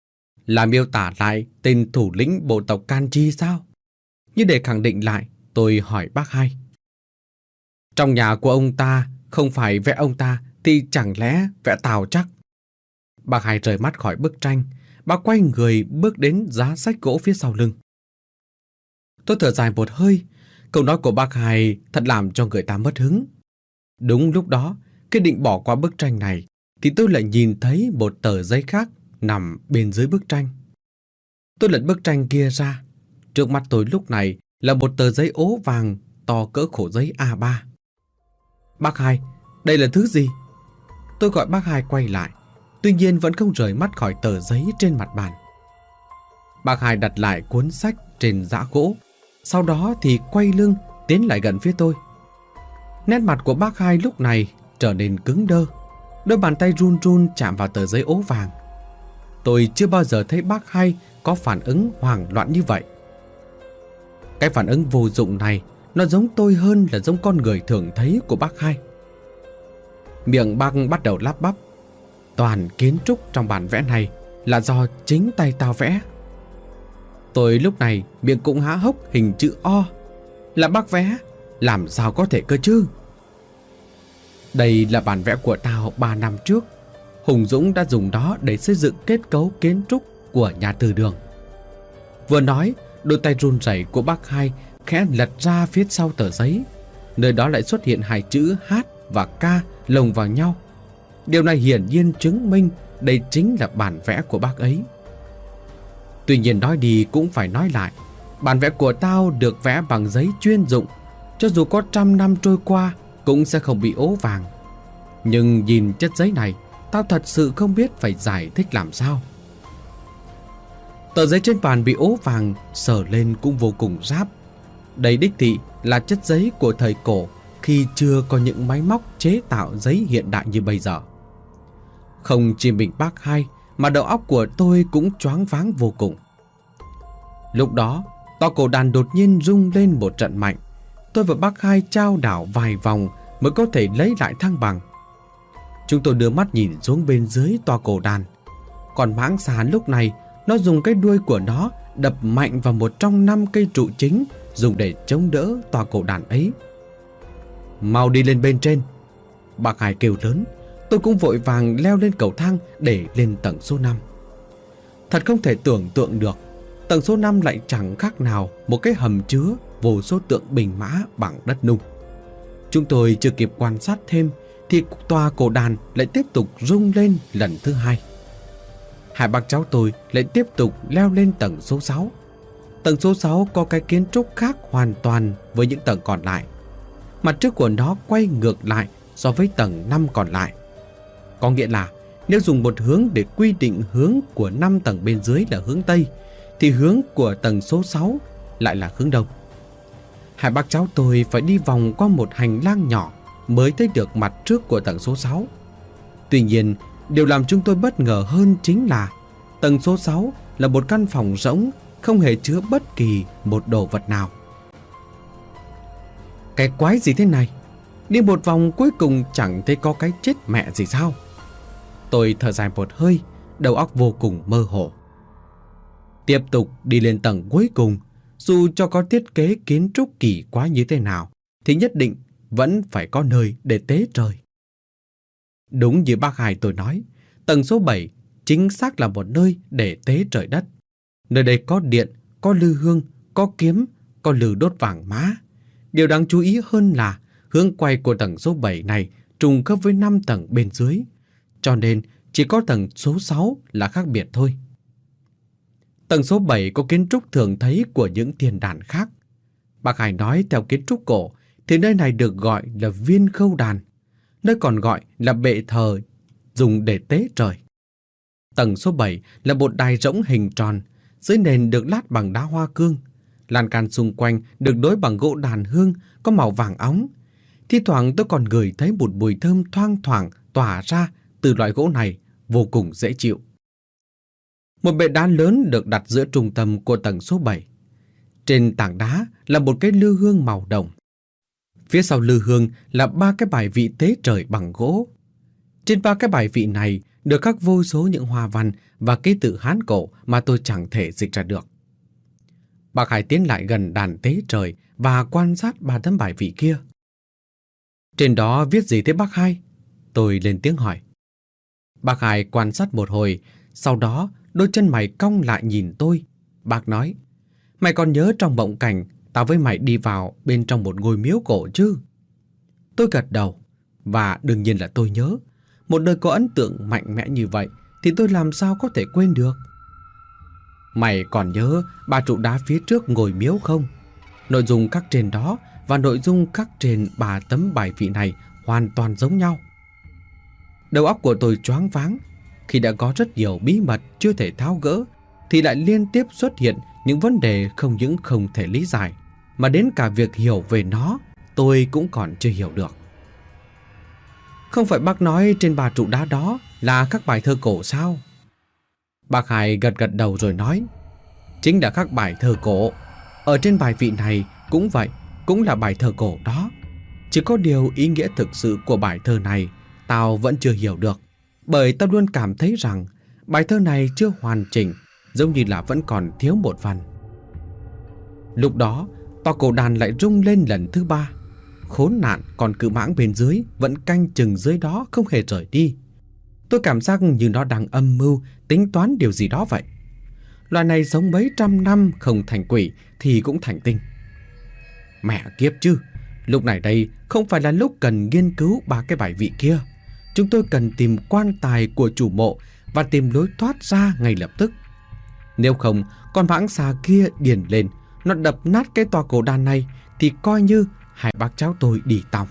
Là miêu tả lại tên thủ lĩnh bộ tộc Kanji sao? Như để khẳng định lại, tôi hỏi bác hai. Trong nhà của ông ta không phải vẽ ông ta thì chẳng lẽ vẽ Tào chắc? Bác hai rời mắt khỏi bức tranh, bác quay người bước đến giá sách gỗ phía sau lưng. Tôi thở dài một hơi, câu nói của bác hai thật làm cho người ta mất hứng. Đúng lúc đó, khi định bỏ qua bức tranh này, thì tôi lại nhìn thấy một tờ giấy khác nằm bên dưới bức tranh. Tôi lật bức tranh kia ra. Trước mắt tôi lúc này là một tờ giấy ố vàng to cỡ khổ giấy A ba. Bác hai, đây là thứ gì? Tôi gọi bác hai quay lại, tuy nhiên vẫn không rời mắt khỏi tờ giấy trên mặt bàn. Bác hai đặt lại cuốn sách trên giã gỗ, sau đó thì quay lưng tiến lại gần phía tôi. Nét mặt của bác hai lúc này trở nên cứng đơ, đôi bàn tay run run chạm vào tờ giấy ố vàng. Tôi chưa bao giờ thấy bác hai có phản ứng hoảng loạn như vậy. Cái phản ứng vô dụng này nó giống tôi hơn là giống con người thường thấy của bác hai. Miệng bác bắt đầu lắp bắp. Toàn kiến trúc trong bản vẽ này là do chính tay tao vẽ. Tôi lúc này miệng cũng há hốc hình chữ O. Là bác vẽ, làm sao có thể cơ chứ? Đây là bản vẽ của tao ba năm trước. Hùng Dũng đã dùng đó để xây dựng kết cấu kiến trúc của nhà từ đường. Vừa nói, đôi tay run rẩy của bác hai khẽ lật ra phía sau tờ giấy. Nơi đó lại xuất hiện hai chữ H và K lồng vào nhau. Điều này hiển nhiên chứng minh đây chính là bản vẽ của bác ấy. Tuy nhiên nói đi cũng phải nói lại, bản vẽ của tao được vẽ bằng giấy chuyên dụng, cho dù có trăm năm trôi qua cũng sẽ không bị ố vàng. Nhưng nhìn chất giấy này, tao thật sự không biết phải giải thích làm sao. Tờ giấy trên bàn bị ố vàng, sờ lên cũng vô cùng ráp. Đây đích thị là chất giấy của thời cổ, khi chưa có những máy móc chế tạo giấy hiện đại như bây giờ. Không chỉ mình bác hai, mà đầu óc của tôi cũng choáng váng vô cùng. Lúc đó, to cổ đàn đột nhiên rung lên một trận mạnh. Tôi và bác hai chao đảo vài vòng mới có thể lấy lại thăng bằng. Chúng tôi đưa mắt nhìn xuống bên dưới toa cổ đàn. Còn mãng xà lúc này, nó dùng cái đuôi của nó đập mạnh vào một trong năm cây trụ chính dùng để chống đỡ toa cổ đàn ấy. Mau đi lên bên trên, bác hai kêu lớn. Tôi cũng vội vàng leo lên cầu thang để lên tầng số năm. Thật không thể tưởng tượng được, tầng số năm lại chẳng khác nào một cái hầm chứa vô số tượng bình mã bằng đất nung. Chúng tôi chưa kịp quan sát thêm thì tòa cổ đàn lại tiếp tục rung lên lần thứ hai. Hai bác cháu tôi lại tiếp tục leo lên tầng số sáu. Tầng số sáu có cái kiến trúc khác hoàn toàn với những tầng còn lại. Mặt trước của nó quay ngược lại so với tầng năm còn lại. Có nghĩa là nếu dùng một hướng để quy định hướng của năm tầng bên dưới là hướng Tây, thì hướng của tầng số sáu lại là hướng Đông. Hai bác cháu tôi phải đi vòng qua một hành lang nhỏ mới thấy được mặt trước của tầng số sáu. Tuy nhiên, điều làm chúng tôi bất ngờ hơn chính là tầng số sáu là một căn phòng rỗng, không hề chứa bất kỳ một đồ vật nào. Cái quái gì thế này? Đi một vòng cuối cùng chẳng thấy có cái chết mẹ gì sao? Tôi thở dài một hơi, đầu óc vô cùng mơ hồ. Tiếp tục đi lên tầng cuối cùng, dù cho có thiết kế kiến trúc kỳ quái như thế nào, thì nhất định vẫn phải có nơi để tế trời. Đúng như bác hai tôi nói, tầng số bảy chính xác là một nơi để tế trời đất. Nơi đây có điện, có lư hương, có kiếm, có lư đốt vàng mã. Điều đáng chú ý hơn là hướng quay của tầng số bảy này trùng khớp với năm tầng bên dưới, cho nên chỉ có tầng số sáu là khác biệt thôi. Tầng số bảy có kiến trúc thường thấy của những thiên đàn khác. Bác Hải nói theo kiến trúc cổ thì nơi này được gọi là viên khâu đàn, nơi còn gọi là bệ thờ dùng để tế trời. Tầng số bảy là một đài rỗng hình tròn, dưới nền được lát bằng đá hoa cương. Lan can xung quanh được đối bằng gỗ đàn hương có màu vàng óng. Thi thoảng tôi còn ngửi thấy một mùi thơm thoang thoảng tỏa ra từ loại gỗ này, vô cùng dễ chịu. Một bệ đá lớn được đặt giữa trung tâm của tầng số bảy. Trên tảng đá là một cái lư hương màu đồng. Phía sau lư hương là ba cái bài vị tế trời bằng gỗ. Trên ba cái bài vị này được khắc vô số những hoa văn và ký tự Hán cổ mà tôi chẳng thể dịch ra được. Bác Hai tiến lại gần đàn tế trời và quan sát ba tấm bài vị kia. Trên đó viết gì thế bác Hai? Tôi lên tiếng hỏi. Bác Hai quan sát một hồi, sau đó đôi chân mày cong lại nhìn tôi. Bác nói, mày còn nhớ trong mộng cảnh tao với mày đi vào bên trong một ngôi miếu cổ chứ? Tôi gật đầu, và đương nhiên là tôi nhớ. Một đời có ấn tượng mạnh mẽ như vậy thì tôi làm sao có thể quên được. Mày còn nhớ ba trụ đá phía trước ngôi miếu không? Nội dung khắc trên đó và nội dung khắc trên ba tấm bài vị này hoàn toàn giống nhau. Đầu óc của tôi choáng váng. Khi đã có rất nhiều bí mật chưa thể tháo gỡ thì lại liên tiếp xuất hiện những vấn đề không những không thể lý giải, mà đến cả việc hiểu về nó tôi cũng còn chưa hiểu được. Không phải bác nói trên ba trụ đá đó là khắc bài thơ cổ sao? Bác Hai gật gật đầu rồi nói, chính là khắc bài thơ cổ. Ở trên bài vị này cũng vậy, cũng là bài thơ cổ đó. Chỉ có điều ý nghĩa thực sự của bài thơ này tao vẫn chưa hiểu được, bởi tao luôn cảm thấy rằng bài thơ này chưa hoàn chỉnh, giống như là vẫn còn thiếu một phần. Lúc đó tòa cổ đàn lại rung lên lần thứ ba. Khốn nạn còn cự mãng bên dưới vẫn canh chừng dưới đó không hề rời đi. Tôi cảm giác như nó đang âm mưu tính toán điều gì đó vậy. Loài này sống mấy trăm năm không thành quỷ thì cũng thành tinh. Mẹ kiếp chứ, lúc này đây không phải là lúc cần nghiên cứu ba cái bài vị kia. Chúng tôi cần tìm quan tài của chủ mộ và tìm lối thoát ra ngay lập tức. Nếu không, con mãng xà kia điền lên, nó đập nát cái tòa cổ đàn này thì coi như hai bác cháu tôi đi tòng.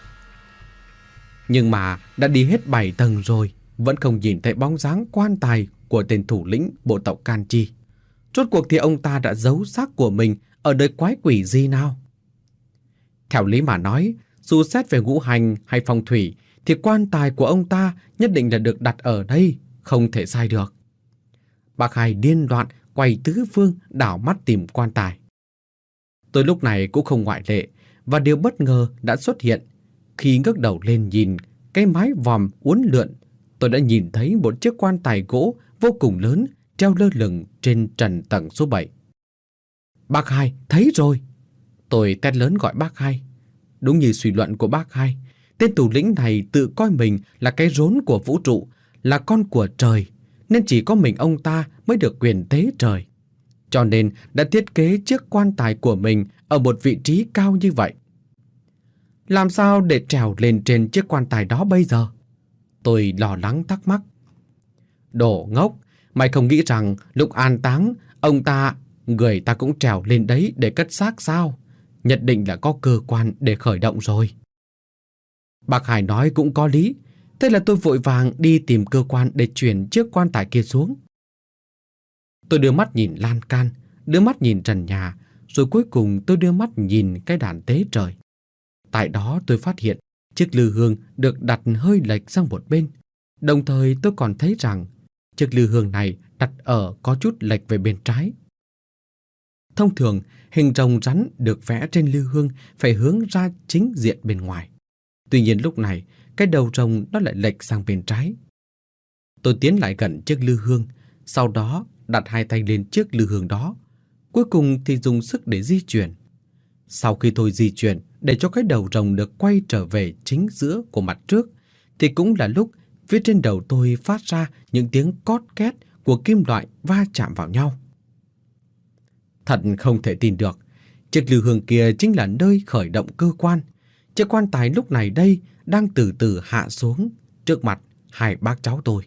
Nhưng mà đã đi hết bảy tầng rồi, vẫn không nhìn thấy bóng dáng quan tài của tên thủ lĩnh bộ tộc Can Chi. Rốt cuộc thì ông ta đã giấu xác của mình ở đời quái quỷ gì nào? Theo lý mà nói, dù xét về ngũ hành hay phong thủy thì quan tài của ông ta nhất định là được đặt ở đây, không thể sai được. Bác Hai điên loạn quay tứ phương đảo mắt tìm quan tài. Tôi lúc này cũng không ngoại lệ, và điều bất ngờ đã xuất hiện. Khi ngước đầu lên nhìn cái mái vòm uốn lượn, tôi đã nhìn thấy một chiếc quan tài gỗ vô cùng lớn treo lơ lửng trên trần tầng số bảy. Bác Hai, thấy rồi! Tôi thét lớn gọi bác Hai. Đúng như suy luận của bác Hai, tên thủ lĩnh này tự coi mình là cái rốn của vũ trụ, là con của trời, nên chỉ có mình ông ta mới được quyền tế trời. Cho nên đã thiết kế chiếc quan tài của mình ở một vị trí cao như vậy. Làm sao để trèo lên trên chiếc quan tài đó bây giờ? Tôi lo lắng thắc mắc. Đồ ngốc, mày không nghĩ rằng lúc an táng, ông ta, người ta cũng trèo lên đấy để cất xác sao? Nhất định là có cơ quan để khởi động rồi. Bác Hai nói cũng có lý. Thế là tôi vội vàng đi tìm cơ quan để chuyển chiếc quan tài kia xuống. Tôi đưa mắt nhìn lan can, đưa mắt nhìn trần nhà, rồi cuối cùng tôi đưa mắt nhìn cái đàn tế trời. Tại đó tôi phát hiện chiếc lư hương được đặt hơi lệch sang một bên. Đồng thời tôi còn thấy rằng chiếc lư hương này đặt ở có chút lệch về bên trái. Thông thường, hình rồng rắn được vẽ trên lư hương phải hướng ra chính diện bên ngoài. Tuy nhiên lúc này, cái đầu rồng nó lại lệch sang bên trái. Tôi tiến lại gần chiếc lư hương, sau đó đặt hai tay lên chiếc lư hương đó. Cuối cùng thì dùng sức để di chuyển. Sau khi tôi di chuyển để cho cái đầu rồng được quay trở về chính giữa của mặt trước, thì cũng là lúc phía trên đầu tôi phát ra những tiếng cót két của kim loại va chạm vào nhau. Thật không thể tin được, chiếc lư hương kia chính là nơi khởi động cơ quan. Chiếc quan tài lúc này đây đang từ từ hạ xuống trước mặt hai bác cháu tôi.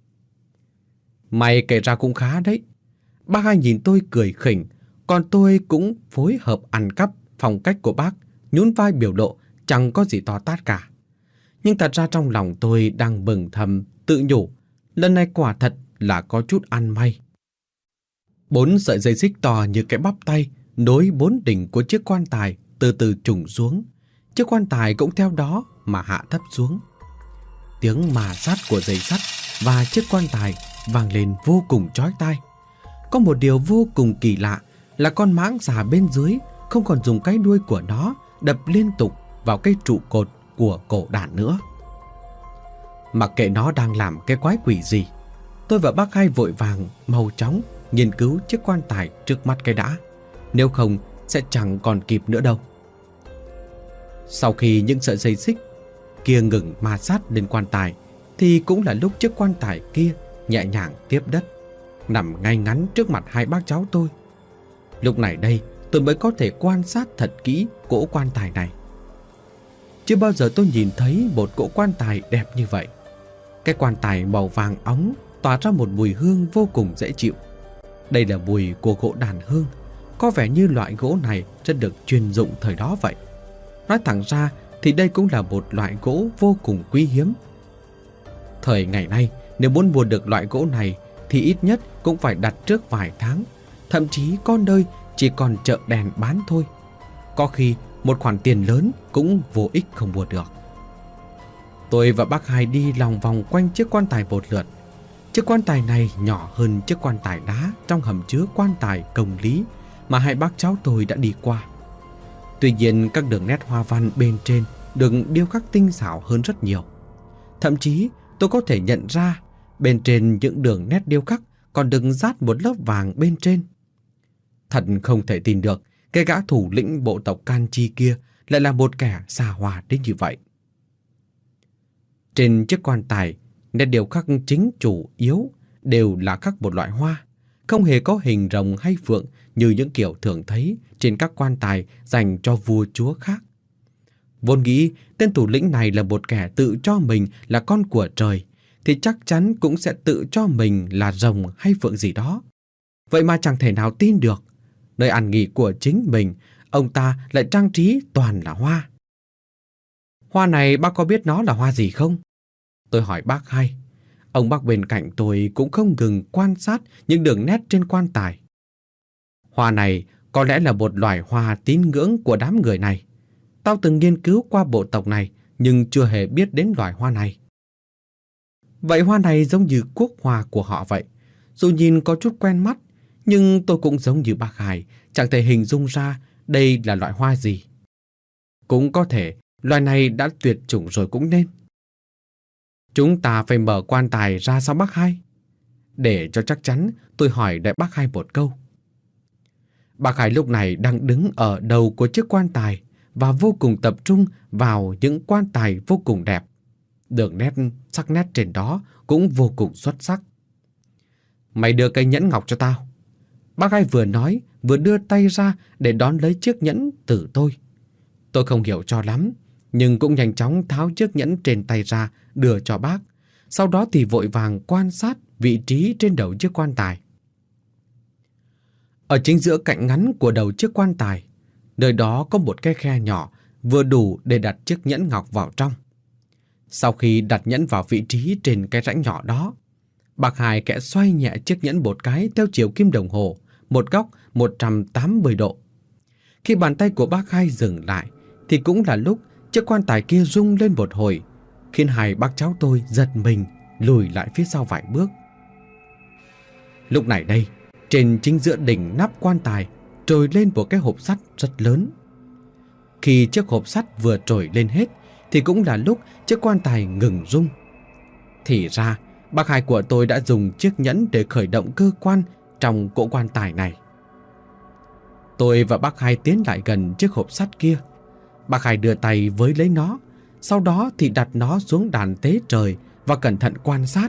Mày kể ra cũng khá đấy. Bác Hai nhìn tôi cười khỉnh, còn tôi cũng phối hợp ăn cắp phong cách của bác, nhún vai biểu lộ chẳng có gì to tát cả. Nhưng thật ra trong lòng tôi đang mừng thầm tự nhủ, lần này quả thật là có chút ăn may. Bốn sợi dây xích to như cái bắp tay nối bốn đỉnh của chiếc quan tài từ từ trùng xuống. Chiếc quan tài cũng theo đó mà hạ thấp xuống. Tiếng mà sát của dây sắt và chiếc quan tài vang lên vô cùng chói tai. Có một điều vô cùng kỳ lạ là con mãng xà bên dưới không còn dùng cái đuôi của nó đập liên tục vào cái trụ cột của cổ đàn nữa. Mặc kệ nó đang làm cái quái quỷ gì, tôi và bác Hai vội vàng mau chóng nghiên cứu chiếc quan tài trước mắt cái đã, nếu không sẽ chẳng còn kịp nữa đâu. Sau khi những sợi dây xích kia ngừng ma sát lên quan tài, thì cũng là lúc chiếc quan tài kia nhẹ nhàng tiếp đất, nằm ngay ngắn trước mặt hai bác cháu tôi. Lúc này đây tôi mới có thể quan sát thật kỹ cỗ quan tài này. Chưa bao giờ tôi nhìn thấy một cỗ quan tài đẹp như vậy. Cái quan tài màu vàng óng tỏa ra một mùi hương vô cùng dễ chịu. Đây là mùi của gỗ đàn hương. Có vẻ như loại gỗ này rất được chuyên dụng thời đó vậy. Nói thẳng ra thì đây cũng là một loại gỗ vô cùng quý hiếm. Thời ngày nay, nếu muốn mua được loại gỗ này thì ít nhất cũng phải đặt trước vài tháng. Thậm chí có nơi chỉ còn chợ đèn bán thôi. Có khi một khoản tiền lớn cũng vô ích không mua được. Tôi và bác Hai đi lòng vòng quanh chiếc quan tài một lượt. Chiếc quan tài này nhỏ hơn chiếc quan tài đá trong hầm chứa quan tài công lý mà hai bác cháu tôi đã đi qua. Tuy nhiên các đường nét hoa văn bên trên được điêu khắc tinh xảo hơn rất nhiều. Thậm chí tôi có thể nhận ra bên trên những đường nét điêu khắc còn được dát một lớp vàng bên trên. Thật không thể tin được cái gã thủ lĩnh bộ tộc Kanchi kia lại là một kẻ xa hoa đến như vậy. Trên chiếc quan tài, nét điêu khắc chính chủ yếu đều là khắc một loại hoa, không hề có hình rồng hay phượng như những kiểu thường thấy trên các quan tài dành cho vua chúa khác. Vốn nghĩ tên thủ lĩnh này là một kẻ tự cho mình là con của trời, thì chắc chắn cũng sẽ tự cho mình là rồng hay phượng gì đó. Vậy mà chẳng thể nào tin được, nơi ăn nghỉ của chính mình, ông ta lại trang trí toàn là hoa. Hoa này bác có biết nó là hoa gì không? Tôi hỏi bác Hai. Ông bác bên cạnh tôi cũng không ngừng quan sát những đường nét trên quan tài. Hoa này có lẽ là một loài hoa tín ngưỡng của đám người này. Tao từng nghiên cứu qua bộ tộc này nhưng chưa hề biết đến loài hoa này. Vậy hoa này giống như quốc hoa của họ vậy. Dù nhìn có chút quen mắt, nhưng tôi cũng giống như bác Hai, chẳng thể hình dung ra đây là loại hoa gì. Cũng có thể loài này đã tuyệt chủng rồi cũng nên. Chúng ta phải mở quan tài ra sao bác Hai? Để cho chắc chắn, tôi hỏi đại bác Hai một câu. Bác Hai lúc này đang đứng ở đầu của chiếc quan tài và vô cùng tập trung vào những quan tài vô cùng đẹp. Đường nét, sắc nét trên đó cũng vô cùng xuất sắc. Mày đưa cây nhẫn ngọc cho tao. Bác Hai vừa nói vừa đưa tay ra để đón lấy chiếc nhẫn từ tôi. Tôi không hiểu cho lắm, nhưng cũng nhanh chóng tháo chiếc nhẫn trên tay ra đưa cho bác. Sau đó thì vội vàng quan sát vị trí trên đầu chiếc quan tài. Ở chính giữa cạnh ngắn của đầu chiếc quan tài, nơi đó có một cái khe nhỏ vừa đủ để đặt chiếc nhẫn ngọc vào trong. Sau khi đặt nhẫn vào vị trí trên cái rãnh nhỏ đó, bác Hai kẽ xoay nhẹ chiếc nhẫn một cái theo chiều kim đồng hồ, một góc một trăm tám mươi độ. Khi bàn tay của bác Hai dừng lại, thì cũng là lúc chiếc quan tài kia rung lên một hồi, khiến hai bác cháu tôi giật mình lùi lại phía sau vài bước. Lúc này đây, trên chính giữa đỉnh nắp quan tài trồi lên một cái hộp sắt rất lớn. Khi chiếc hộp sắt vừa trồi lên hết, thì cũng là lúc chiếc quan tài ngừng rung. Thì ra, bác Hai của tôi đã dùng chiếc nhẫn để khởi động cơ quan trong cỗ quan tài này. Tôi và bác Hai tiến lại gần chiếc hộp sắt kia. Bác Hai đưa tay với lấy nó, sau đó thì đặt nó xuống đàn tế trời và cẩn thận quan sát.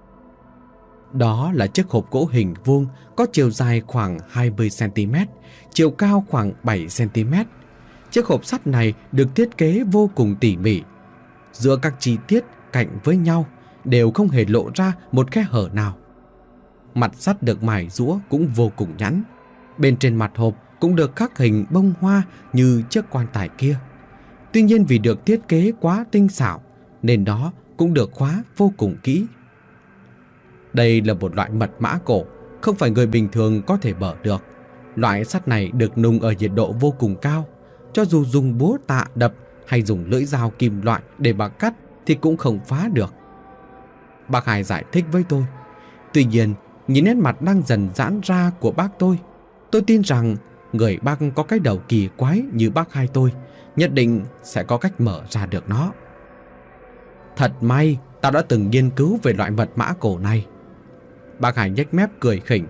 Đó là chiếc hộp gỗ hình vuông có chiều dài khoảng hai mươi xăng ti mét, chiều cao khoảng bảy xăng ti mét. Chiếc hộp sắt này được thiết kế vô cùng tỉ mỉ. Giữa các chi tiết cạnh với nhau đều không hề lộ ra một khe hở nào. Mặt sắt được mài giũa cũng vô cùng nhẵn. Bên trên mặt hộp cũng được khắc hình bông hoa như chiếc quan tài kia. Tuy nhiên vì được thiết kế quá tinh xảo nên nó cũng được khóa vô cùng kỹ. Đây là một loại mật mã cổ, không phải người bình thường có thể mở được. Loại sắt này được nung ở nhiệt độ vô cùng cao. Cho dù dùng búa tạ đập hay dùng lưỡi dao kim loại để mà cắt thì cũng không phá được. Bác Hai giải thích với tôi. Tuy nhiên, nhìn nét mặt đang dần giãn ra của bác tôi, tôi tin rằng người bác có cái đầu kỳ quái như bác Hai tôi nhất định sẽ có cách mở ra được nó. Thật may Tao đã từng nghiên cứu về loại mật mã cổ này. Bác Hải nhếch mép cười khỉnh.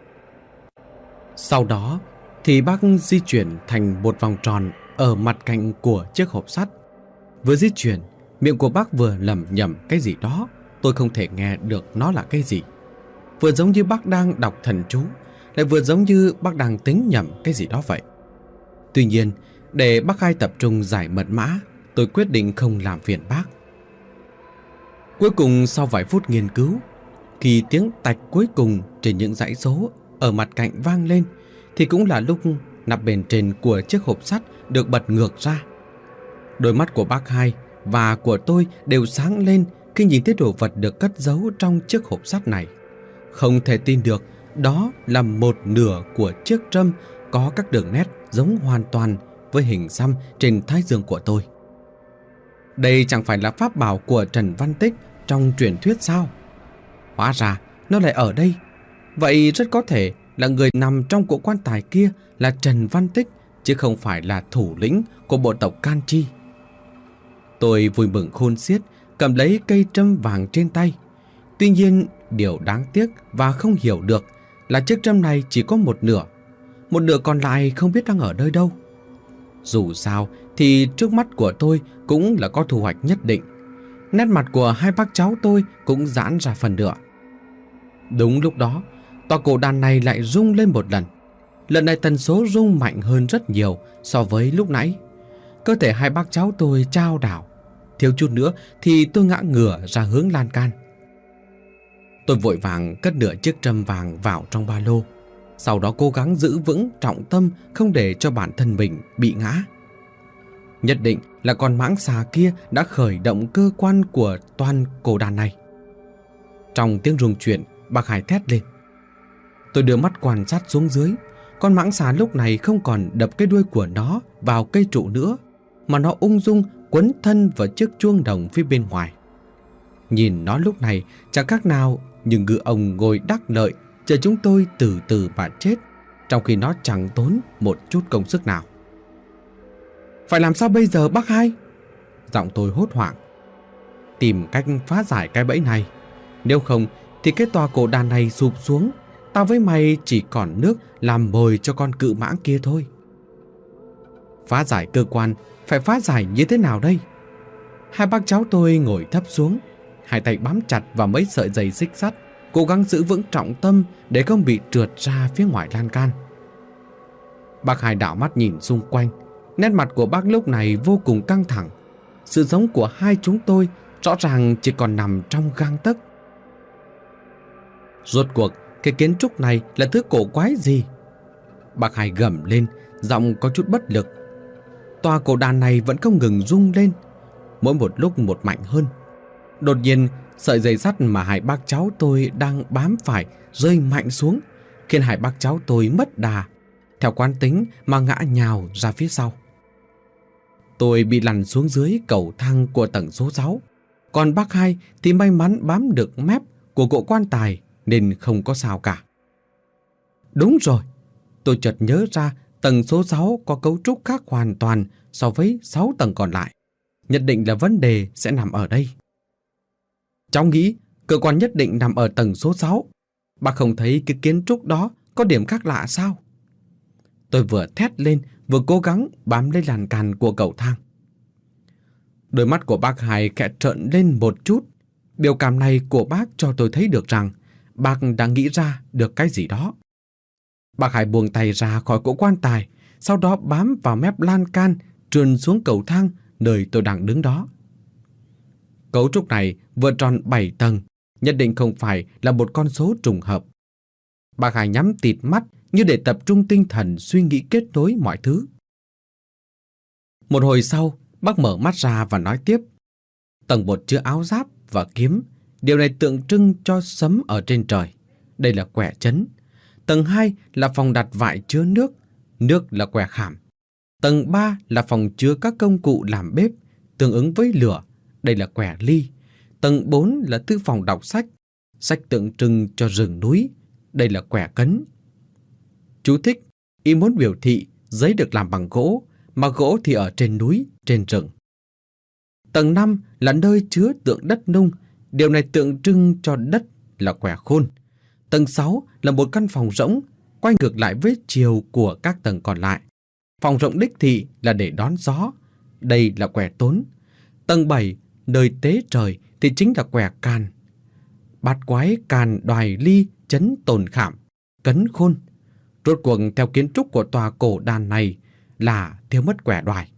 Sau đó thì bác di chuyển thành một vòng tròn ở mặt cạnh của chiếc hộp sắt. Vừa di chuyển, miệng của bác vừa lẩm nhẩm cái gì đó, tôi không thể nghe được nó là cái gì. Vừa giống như bác đang đọc thần chú, lại vừa giống như bác đang tính nhẩm cái gì đó vậy. Tuy nhiên, để bác Hai tập trung giải mật mã, tôi quyết định không làm phiền bác. Cuối cùng sau vài phút nghiên cứu, khi tiếng tạch cuối cùng trên những dãy số ở mặt cạnh vang lên, thì cũng là lúc nắp bên trên của chiếc hộp sắt được bật ngược ra. Đôi mắt của bác Hai và của tôi đều sáng lên khi nhìn thấy đồ vật được cất giấu trong chiếc hộp sắt này. Không thể tin được đó là một nửa của chiếc trâm có các đường nét giống hoàn toàn với hình xăm trên thái dương của tôi. Đây chẳng phải là pháp bảo của Trần Văn Tích trong truyền thuyết sao? Hóa ra nó lại ở đây. Vậy rất có thể là người nằm trong cỗ quan tài kia là Trần Văn Tích, chứ không phải là thủ lĩnh của bộ tộc Can Chi. Tôi vui mừng khôn xiết, cầm lấy cây trâm vàng trên tay. Tuy nhiên, điều đáng tiếc và không hiểu được là chiếc trâm này chỉ có một nửa. Một nửa còn lại không biết đang ở nơi đâu. Dù sao thì trước mắt của tôi cũng là có thu hoạch nhất định. Nét mặt của hai bác cháu tôi cũng giãn ra phần nửa. Đúng lúc đó, tòa cổ đàn này lại rung lên một lần. Lần này tần số rung mạnh hơn rất nhiều so với lúc nãy. Cơ thể hai bác cháu tôi chao đảo. Thiếu chút nữa thì tôi ngã ngửa ra hướng lan can. Tôi vội vàng cất nửa chiếc trâm vàng vào trong ba lô. Sau đó cố gắng giữ vững trọng tâm, không để cho bản thân mình bị ngã. Nhất định là con mãng xà kia đã khởi động cơ quan của toàn cổ đàn này. Trong tiếng rung chuyển, bác Hải thét lên. Tôi đưa mắt quan sát xuống dưới. Con mãng xà lúc này không còn đập cái đuôi của nó vào cây trụ nữa, mà nó ung dung quấn thân vào chiếc chuông đồng phía bên ngoài. Nhìn nó lúc này chẳng khác nào như ngựa ông ngồi đắc lợi chờ chúng tôi từ từ mà chết, trong khi nó chẳng tốn một chút công sức nào. Phải làm sao bây giờ bác Hai? Giọng tôi hốt hoảng. Tìm cách phá giải cái bẫy này. Nếu không thì cái tòa cổ đàn này sụp xuống, tao với mày chỉ còn nước làm mồi cho con cự mãng kia thôi. Phá giải cơ quan phải phá giải như thế nào đây? Hai bác cháu tôi ngồi thấp xuống, hai tay bám chặt vào mấy sợi dây xích sắt, cố gắng giữ vững trọng tâm để không bị trượt ra phía ngoài lan can. Bác Hai đảo mắt nhìn xung quanh. Nét mặt của bác lúc này vô cùng căng thẳng. Sự sống của hai chúng tôi rõ ràng chỉ còn nằm trong gang tấc. Rốt cuộc cái kiến trúc này là thứ cổ quái gì? Bác Hai gầm lên, giọng có chút bất lực. Tòa cổ đàn này vẫn không ngừng rung lên, mỗi một lúc một mạnh hơn. Đột nhiên, sợi dây sắt mà hai bác cháu tôi đang bám phải rơi mạnh xuống, khiến hai bác cháu tôi mất đà, theo quán tính mà ngã nhào ra phía sau. Tôi bị lăn xuống dưới cầu thang của tầng số sáu, còn bác Hai thì may mắn bám được mép của cỗ quan tài nên không có sao cả. Đúng rồi, tôi chợt nhớ ra tầng số sáu có cấu trúc khác hoàn toàn so với sáu tầng còn lại. Nhất định là vấn đề sẽ nằm ở đây. Cháu nghĩ cơ quan nhất định nằm ở tầng số sáu. Bác không thấy cái kiến trúc đó có điểm khác lạ sao? Tôi vừa thét lên vừa cố gắng bám lấy lan can của cầu thang. Đôi mắt của bác Hai khẽ trợn lên một chút. Biểu cảm này của bác cho tôi thấy được rằng bác đã nghĩ ra được cái gì đó. Bác Hai buông tay ra khỏi cỗ quan tài, sau đó bám vào mép lan can, trườn xuống cầu thang nơi tôi đang đứng đó. Cấu trúc này vừa tròn bảy tầng, nhất định không phải là một con số trùng hợp. Bác Hai nhắm tịt mắt như để tập trung tinh thần suy nghĩ kết nối mọi thứ. Một hồi sau, bác mở mắt ra và nói tiếp. Tầng một chứa áo giáp và kiếm, điều này tượng trưng cho sấm ở trên trời. Đây là quẻ trấn. Tầng hai là phòng đặt vại chứa nước, nước là quẻ khảm. Tầng ba là phòng chứa các công cụ làm bếp, tương ứng với lửa, đây là quẻ ly. Tầng bốn là thư phòng đọc sách, sách tượng trưng cho rừng núi, đây là quẻ cấn. Chú thích, ý muốn biểu thị giấy được làm bằng gỗ, mà gỗ thì ở trên núi, trên rừng. Tầng năm là nơi chứa tượng đất nung, Điều này tượng trưng cho đất là quẻ khôn. Tầng sáu là một căn phòng rỗng, quay ngược lại với chiều của các tầng còn lại. Phòng rộng đích thị là để đón gió, đây là quẻ tốn. Tầng bảy, nơi tế trời thì chính là quẻ can. Bát quái can đoài ly chấn tồn khảm, cấn khôn. Rốt cuộc theo kiến trúc của tòa cổ đàn này là thiếu mất quẻ đoài.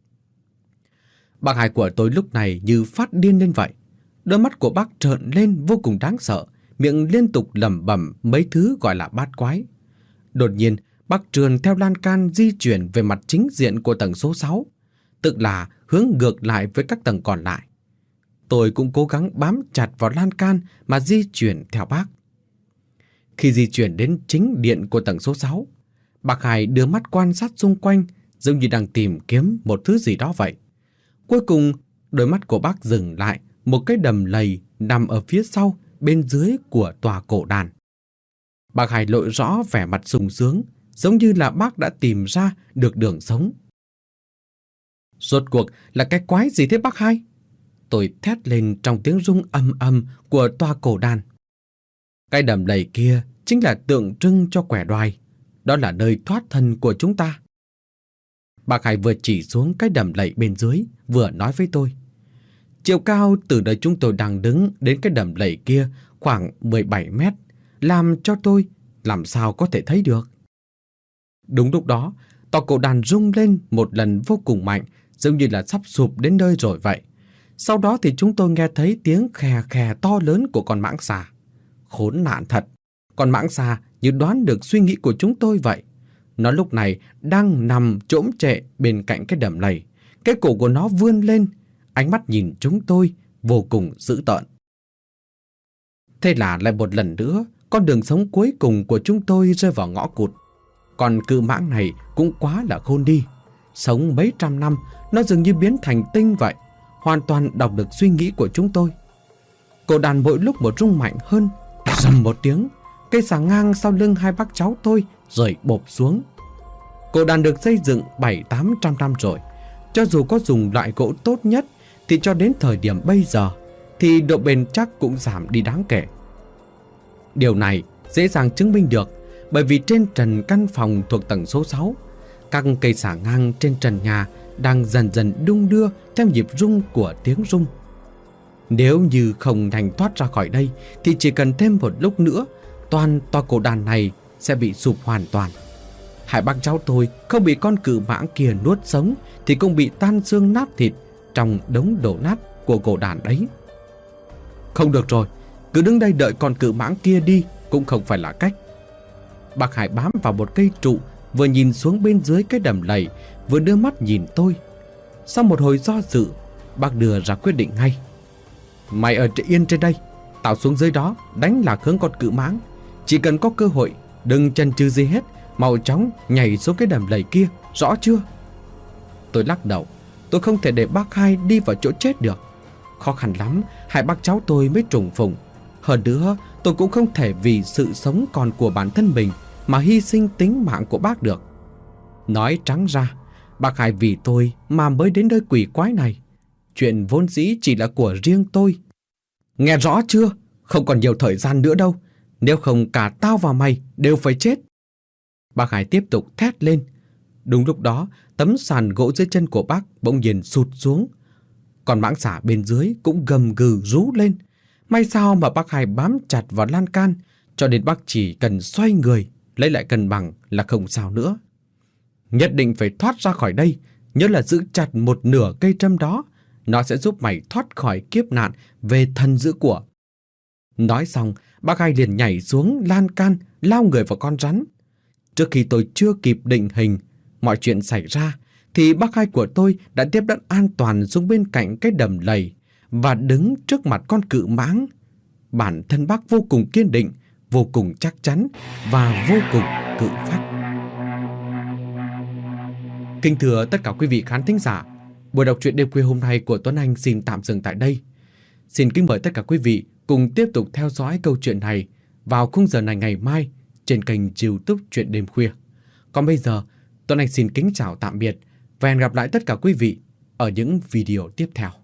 Bác Hai của tôi lúc này như phát điên lên vậy. Đôi mắt của bác trợn lên vô cùng đáng sợ, miệng liên tục lẩm bẩm mấy thứ gọi là bát quái. Đột nhiên, bác trườn theo lan can di chuyển về mặt chính diện của tầng số sáu, tức là hướng ngược lại với các tầng còn lại. Tôi cũng cố gắng bám chặt vào lan can mà di chuyển theo bác. Khi di chuyển đến chính điện của tầng số sáu, bác Hai đưa mắt quan sát xung quanh, giống như đang tìm kiếm một thứ gì đó vậy. Cuối cùng, đôi mắt của bác dừng lại một cái đầm lầy nằm ở phía sau, bên dưới của tòa cổ đàn. Bác Hai lộ rõ vẻ mặt sung sướng, giống như là bác đã tìm ra được đường sống. Rốt cuộc là cái quái gì thế bác Hai? Tôi thét lên trong tiếng rung ầm ầm của tòa cổ đàn. Cái đầm lầy kia chính là tượng trưng cho quẻ đoài, đó là nơi thoát thân của chúng ta. Bác Hai vừa chỉ xuống cái đầm lầy bên dưới, vừa nói với tôi. Chiều cao từ nơi chúng tôi đang đứng đến cái đầm lầy kia khoảng mười bảy mét, làm cho tôi làm sao có thể thấy được. Đúng lúc đó, tòa cổ đàn rung lên một lần vô cùng mạnh, giống như là sắp sụp đến nơi rồi vậy. Sau đó thì chúng tôi nghe thấy tiếng khè khè to lớn của con mãng xà. Khốn nạn thật, con mãng xà như đoán được suy nghĩ của chúng tôi vậy. Nó lúc này đang nằm chỗm trệ bên cạnh cái đầm lầy. Cái cổ của nó vươn lên, ánh mắt nhìn chúng tôi vô cùng dữ tợn. Thế là lại một lần nữa, con đường sống cuối cùng của chúng tôi rơi vào ngõ cụt. Còn cự mãng này cũng quá là khôn đi. Sống mấy trăm năm, nó dường như biến thành tinh vậy, hoàn toàn đọc được suy nghĩ của chúng tôi. Cổ đàn mỗi lúc một rung mạnh hơn, rầm một tiếng, cây xà ngang sau lưng hai bác cháu tôi rơi bộp xuống. Cổ đàn được xây dựng bảy tám trăm năm rồi. Cho dù có dùng loại gỗ tốt nhất thì cho đến thời điểm bây giờ thì độ bền chắc cũng giảm đi đáng kể. Điều này dễ dàng chứng minh được bởi vì trên trần căn phòng thuộc tầng số sáu, các cây xà ngang trên trần nhà đang dần dần đung đưa theo nhịp rung của tiếng rung. Nếu như không thành thoát ra khỏi đây thì chỉ cần thêm một lúc nữa, toàn tòa cổ đàn này sẽ bị sụp hoàn toàn. Hai bác cháu tôi không bị con cự mãng kia nuốt sống thì cũng bị tan xương nát thịt trong đống đổ nát của cổ đàn đấy. Không được rồi, cứ đứng đây đợi con cự mãng kia đi cũng không phải là cách. Bác Hải bám vào một cây trụ, vừa nhìn xuống bên dưới cái đầm lầy, vừa đưa mắt nhìn tôi. Sau một hồi do dự, bác đưa ra quyết định ngay. Mày ở yên trên đây, tao xuống dưới đó đánh lạc hướng con cự mãng. Chỉ cần có cơ hội, đừng chần chừ gì hết, mau chóng nhảy xuống cái đầm lầy kia, rõ chưa? Tôi lắc đầu, tôi không thể để bác Hai đi vào chỗ chết được. Khó khăn lắm, hai bác cháu tôi mới trùng phùng. Hơn nữa, tôi cũng không thể vì sự sống còn của bản thân mình mà hy sinh tính mạng của bác được. Nói trắng ra, bác Hai vì tôi mà mới đến nơi quỷ quái này. Chuyện vốn dĩ chỉ là của riêng tôi. Nghe rõ chưa? Không còn nhiều thời gian nữa đâu. Nếu không cả tao và mày đều phải chết. Bác Hai tiếp tục thét lên. Đúng lúc đó, tấm sàn gỗ dưới chân của bác bỗng nhiên sụt xuống. Còn mãng xà bên dưới cũng gầm gừ rú lên. May sao mà bác Hai bám chặt vào lan can, cho nên bác chỉ cần xoay người, lấy lại cân bằng là không sao nữa. Nhất định phải thoát ra khỏi đây, nhớ là giữ chặt một nửa cây trâm đó. Nó sẽ giúp mày thoát khỏi kiếp nạn về thần giữ của. Nói xong, bác Hai liền nhảy xuống lan can, lao người vào con rắn. Trước khi tôi chưa kịp định hình mọi chuyện xảy ra, thì bác Hai của tôi đã tiếp đất an toàn xuống bên cạnh cái đầm lầy và đứng trước mặt con cự mãng. Bản thân bác vô cùng kiên định, vô cùng chắc chắn và vô cùng cự phách. Kính thưa tất cả quý vị khán thính giả, buổi đọc truyện đêm khuya hôm nay của Tuấn Anh xin tạm dừng tại đây. Xin kính mời tất cả quý vị cùng tiếp tục theo dõi câu chuyện này vào khung giờ này ngày mai trên kênh YouTube Truyện Đêm Khuya. Còn bây giờ, Tuấn Anh xin kính chào tạm biệt và hẹn gặp lại tất cả quý vị ở những video tiếp theo.